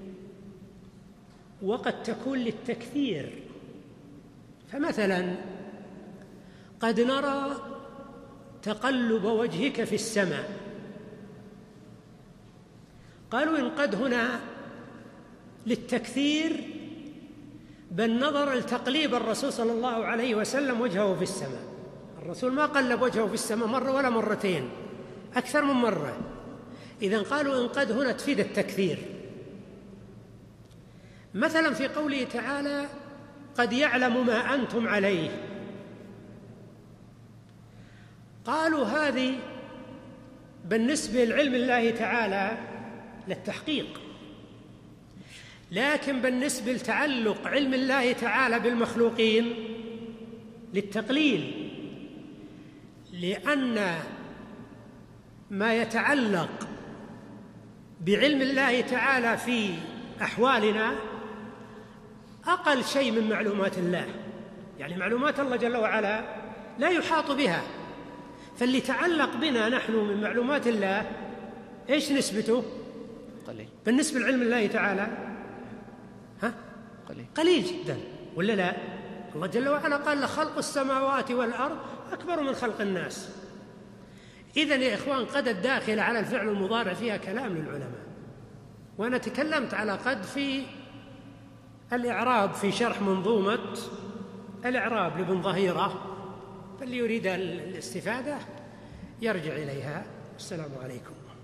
وقد تكون للتكثير. فمثلا قد نرى تقلب وجهك في السماء، قالوا إن قد هنا للتكثير، بل نظر لتقليب الرسول صلى الله عليه وسلم وجهه في السماء. الرسول ما قلب وجهه في السماء مرة ولا مرتين، أكثر من مرة. إذن قالوا إن قد هنا تفيد التكثير. مثلا في قوله تعالى: قد يعلم ما أنتم عليه، قالوا هذه بالنسبة لعلم الله تعالى للتحقيق، لكن بالنسبة لتعلق علم الله تعالى بالمخلوقين للتقليل، لأن ما يتعلق بعلم الله تعالى في أحوالنا أقل شيء من معلومات الله، يعني معلومات الله جل وعلا لا يحاط بها. فاللي تعلق بنا نحن من معلومات الله إيش نسبته؟ قليل. بالنسبة لعلم الله تعالى قليل جدا، ولا لا؟ الله جل وعلا قال: لخلق السماوات والأرض أكبر من خلق الناس. إذن يا إخوان قد الداخل على الفعل المضارع فيها كلام للعلماء، وأنا تكلمت على قد في الإعراب في شرح منظومة الإعراب لابن ظهيرة، فاللي يريد الاستفادة يرجع إليها. السلام عليكم.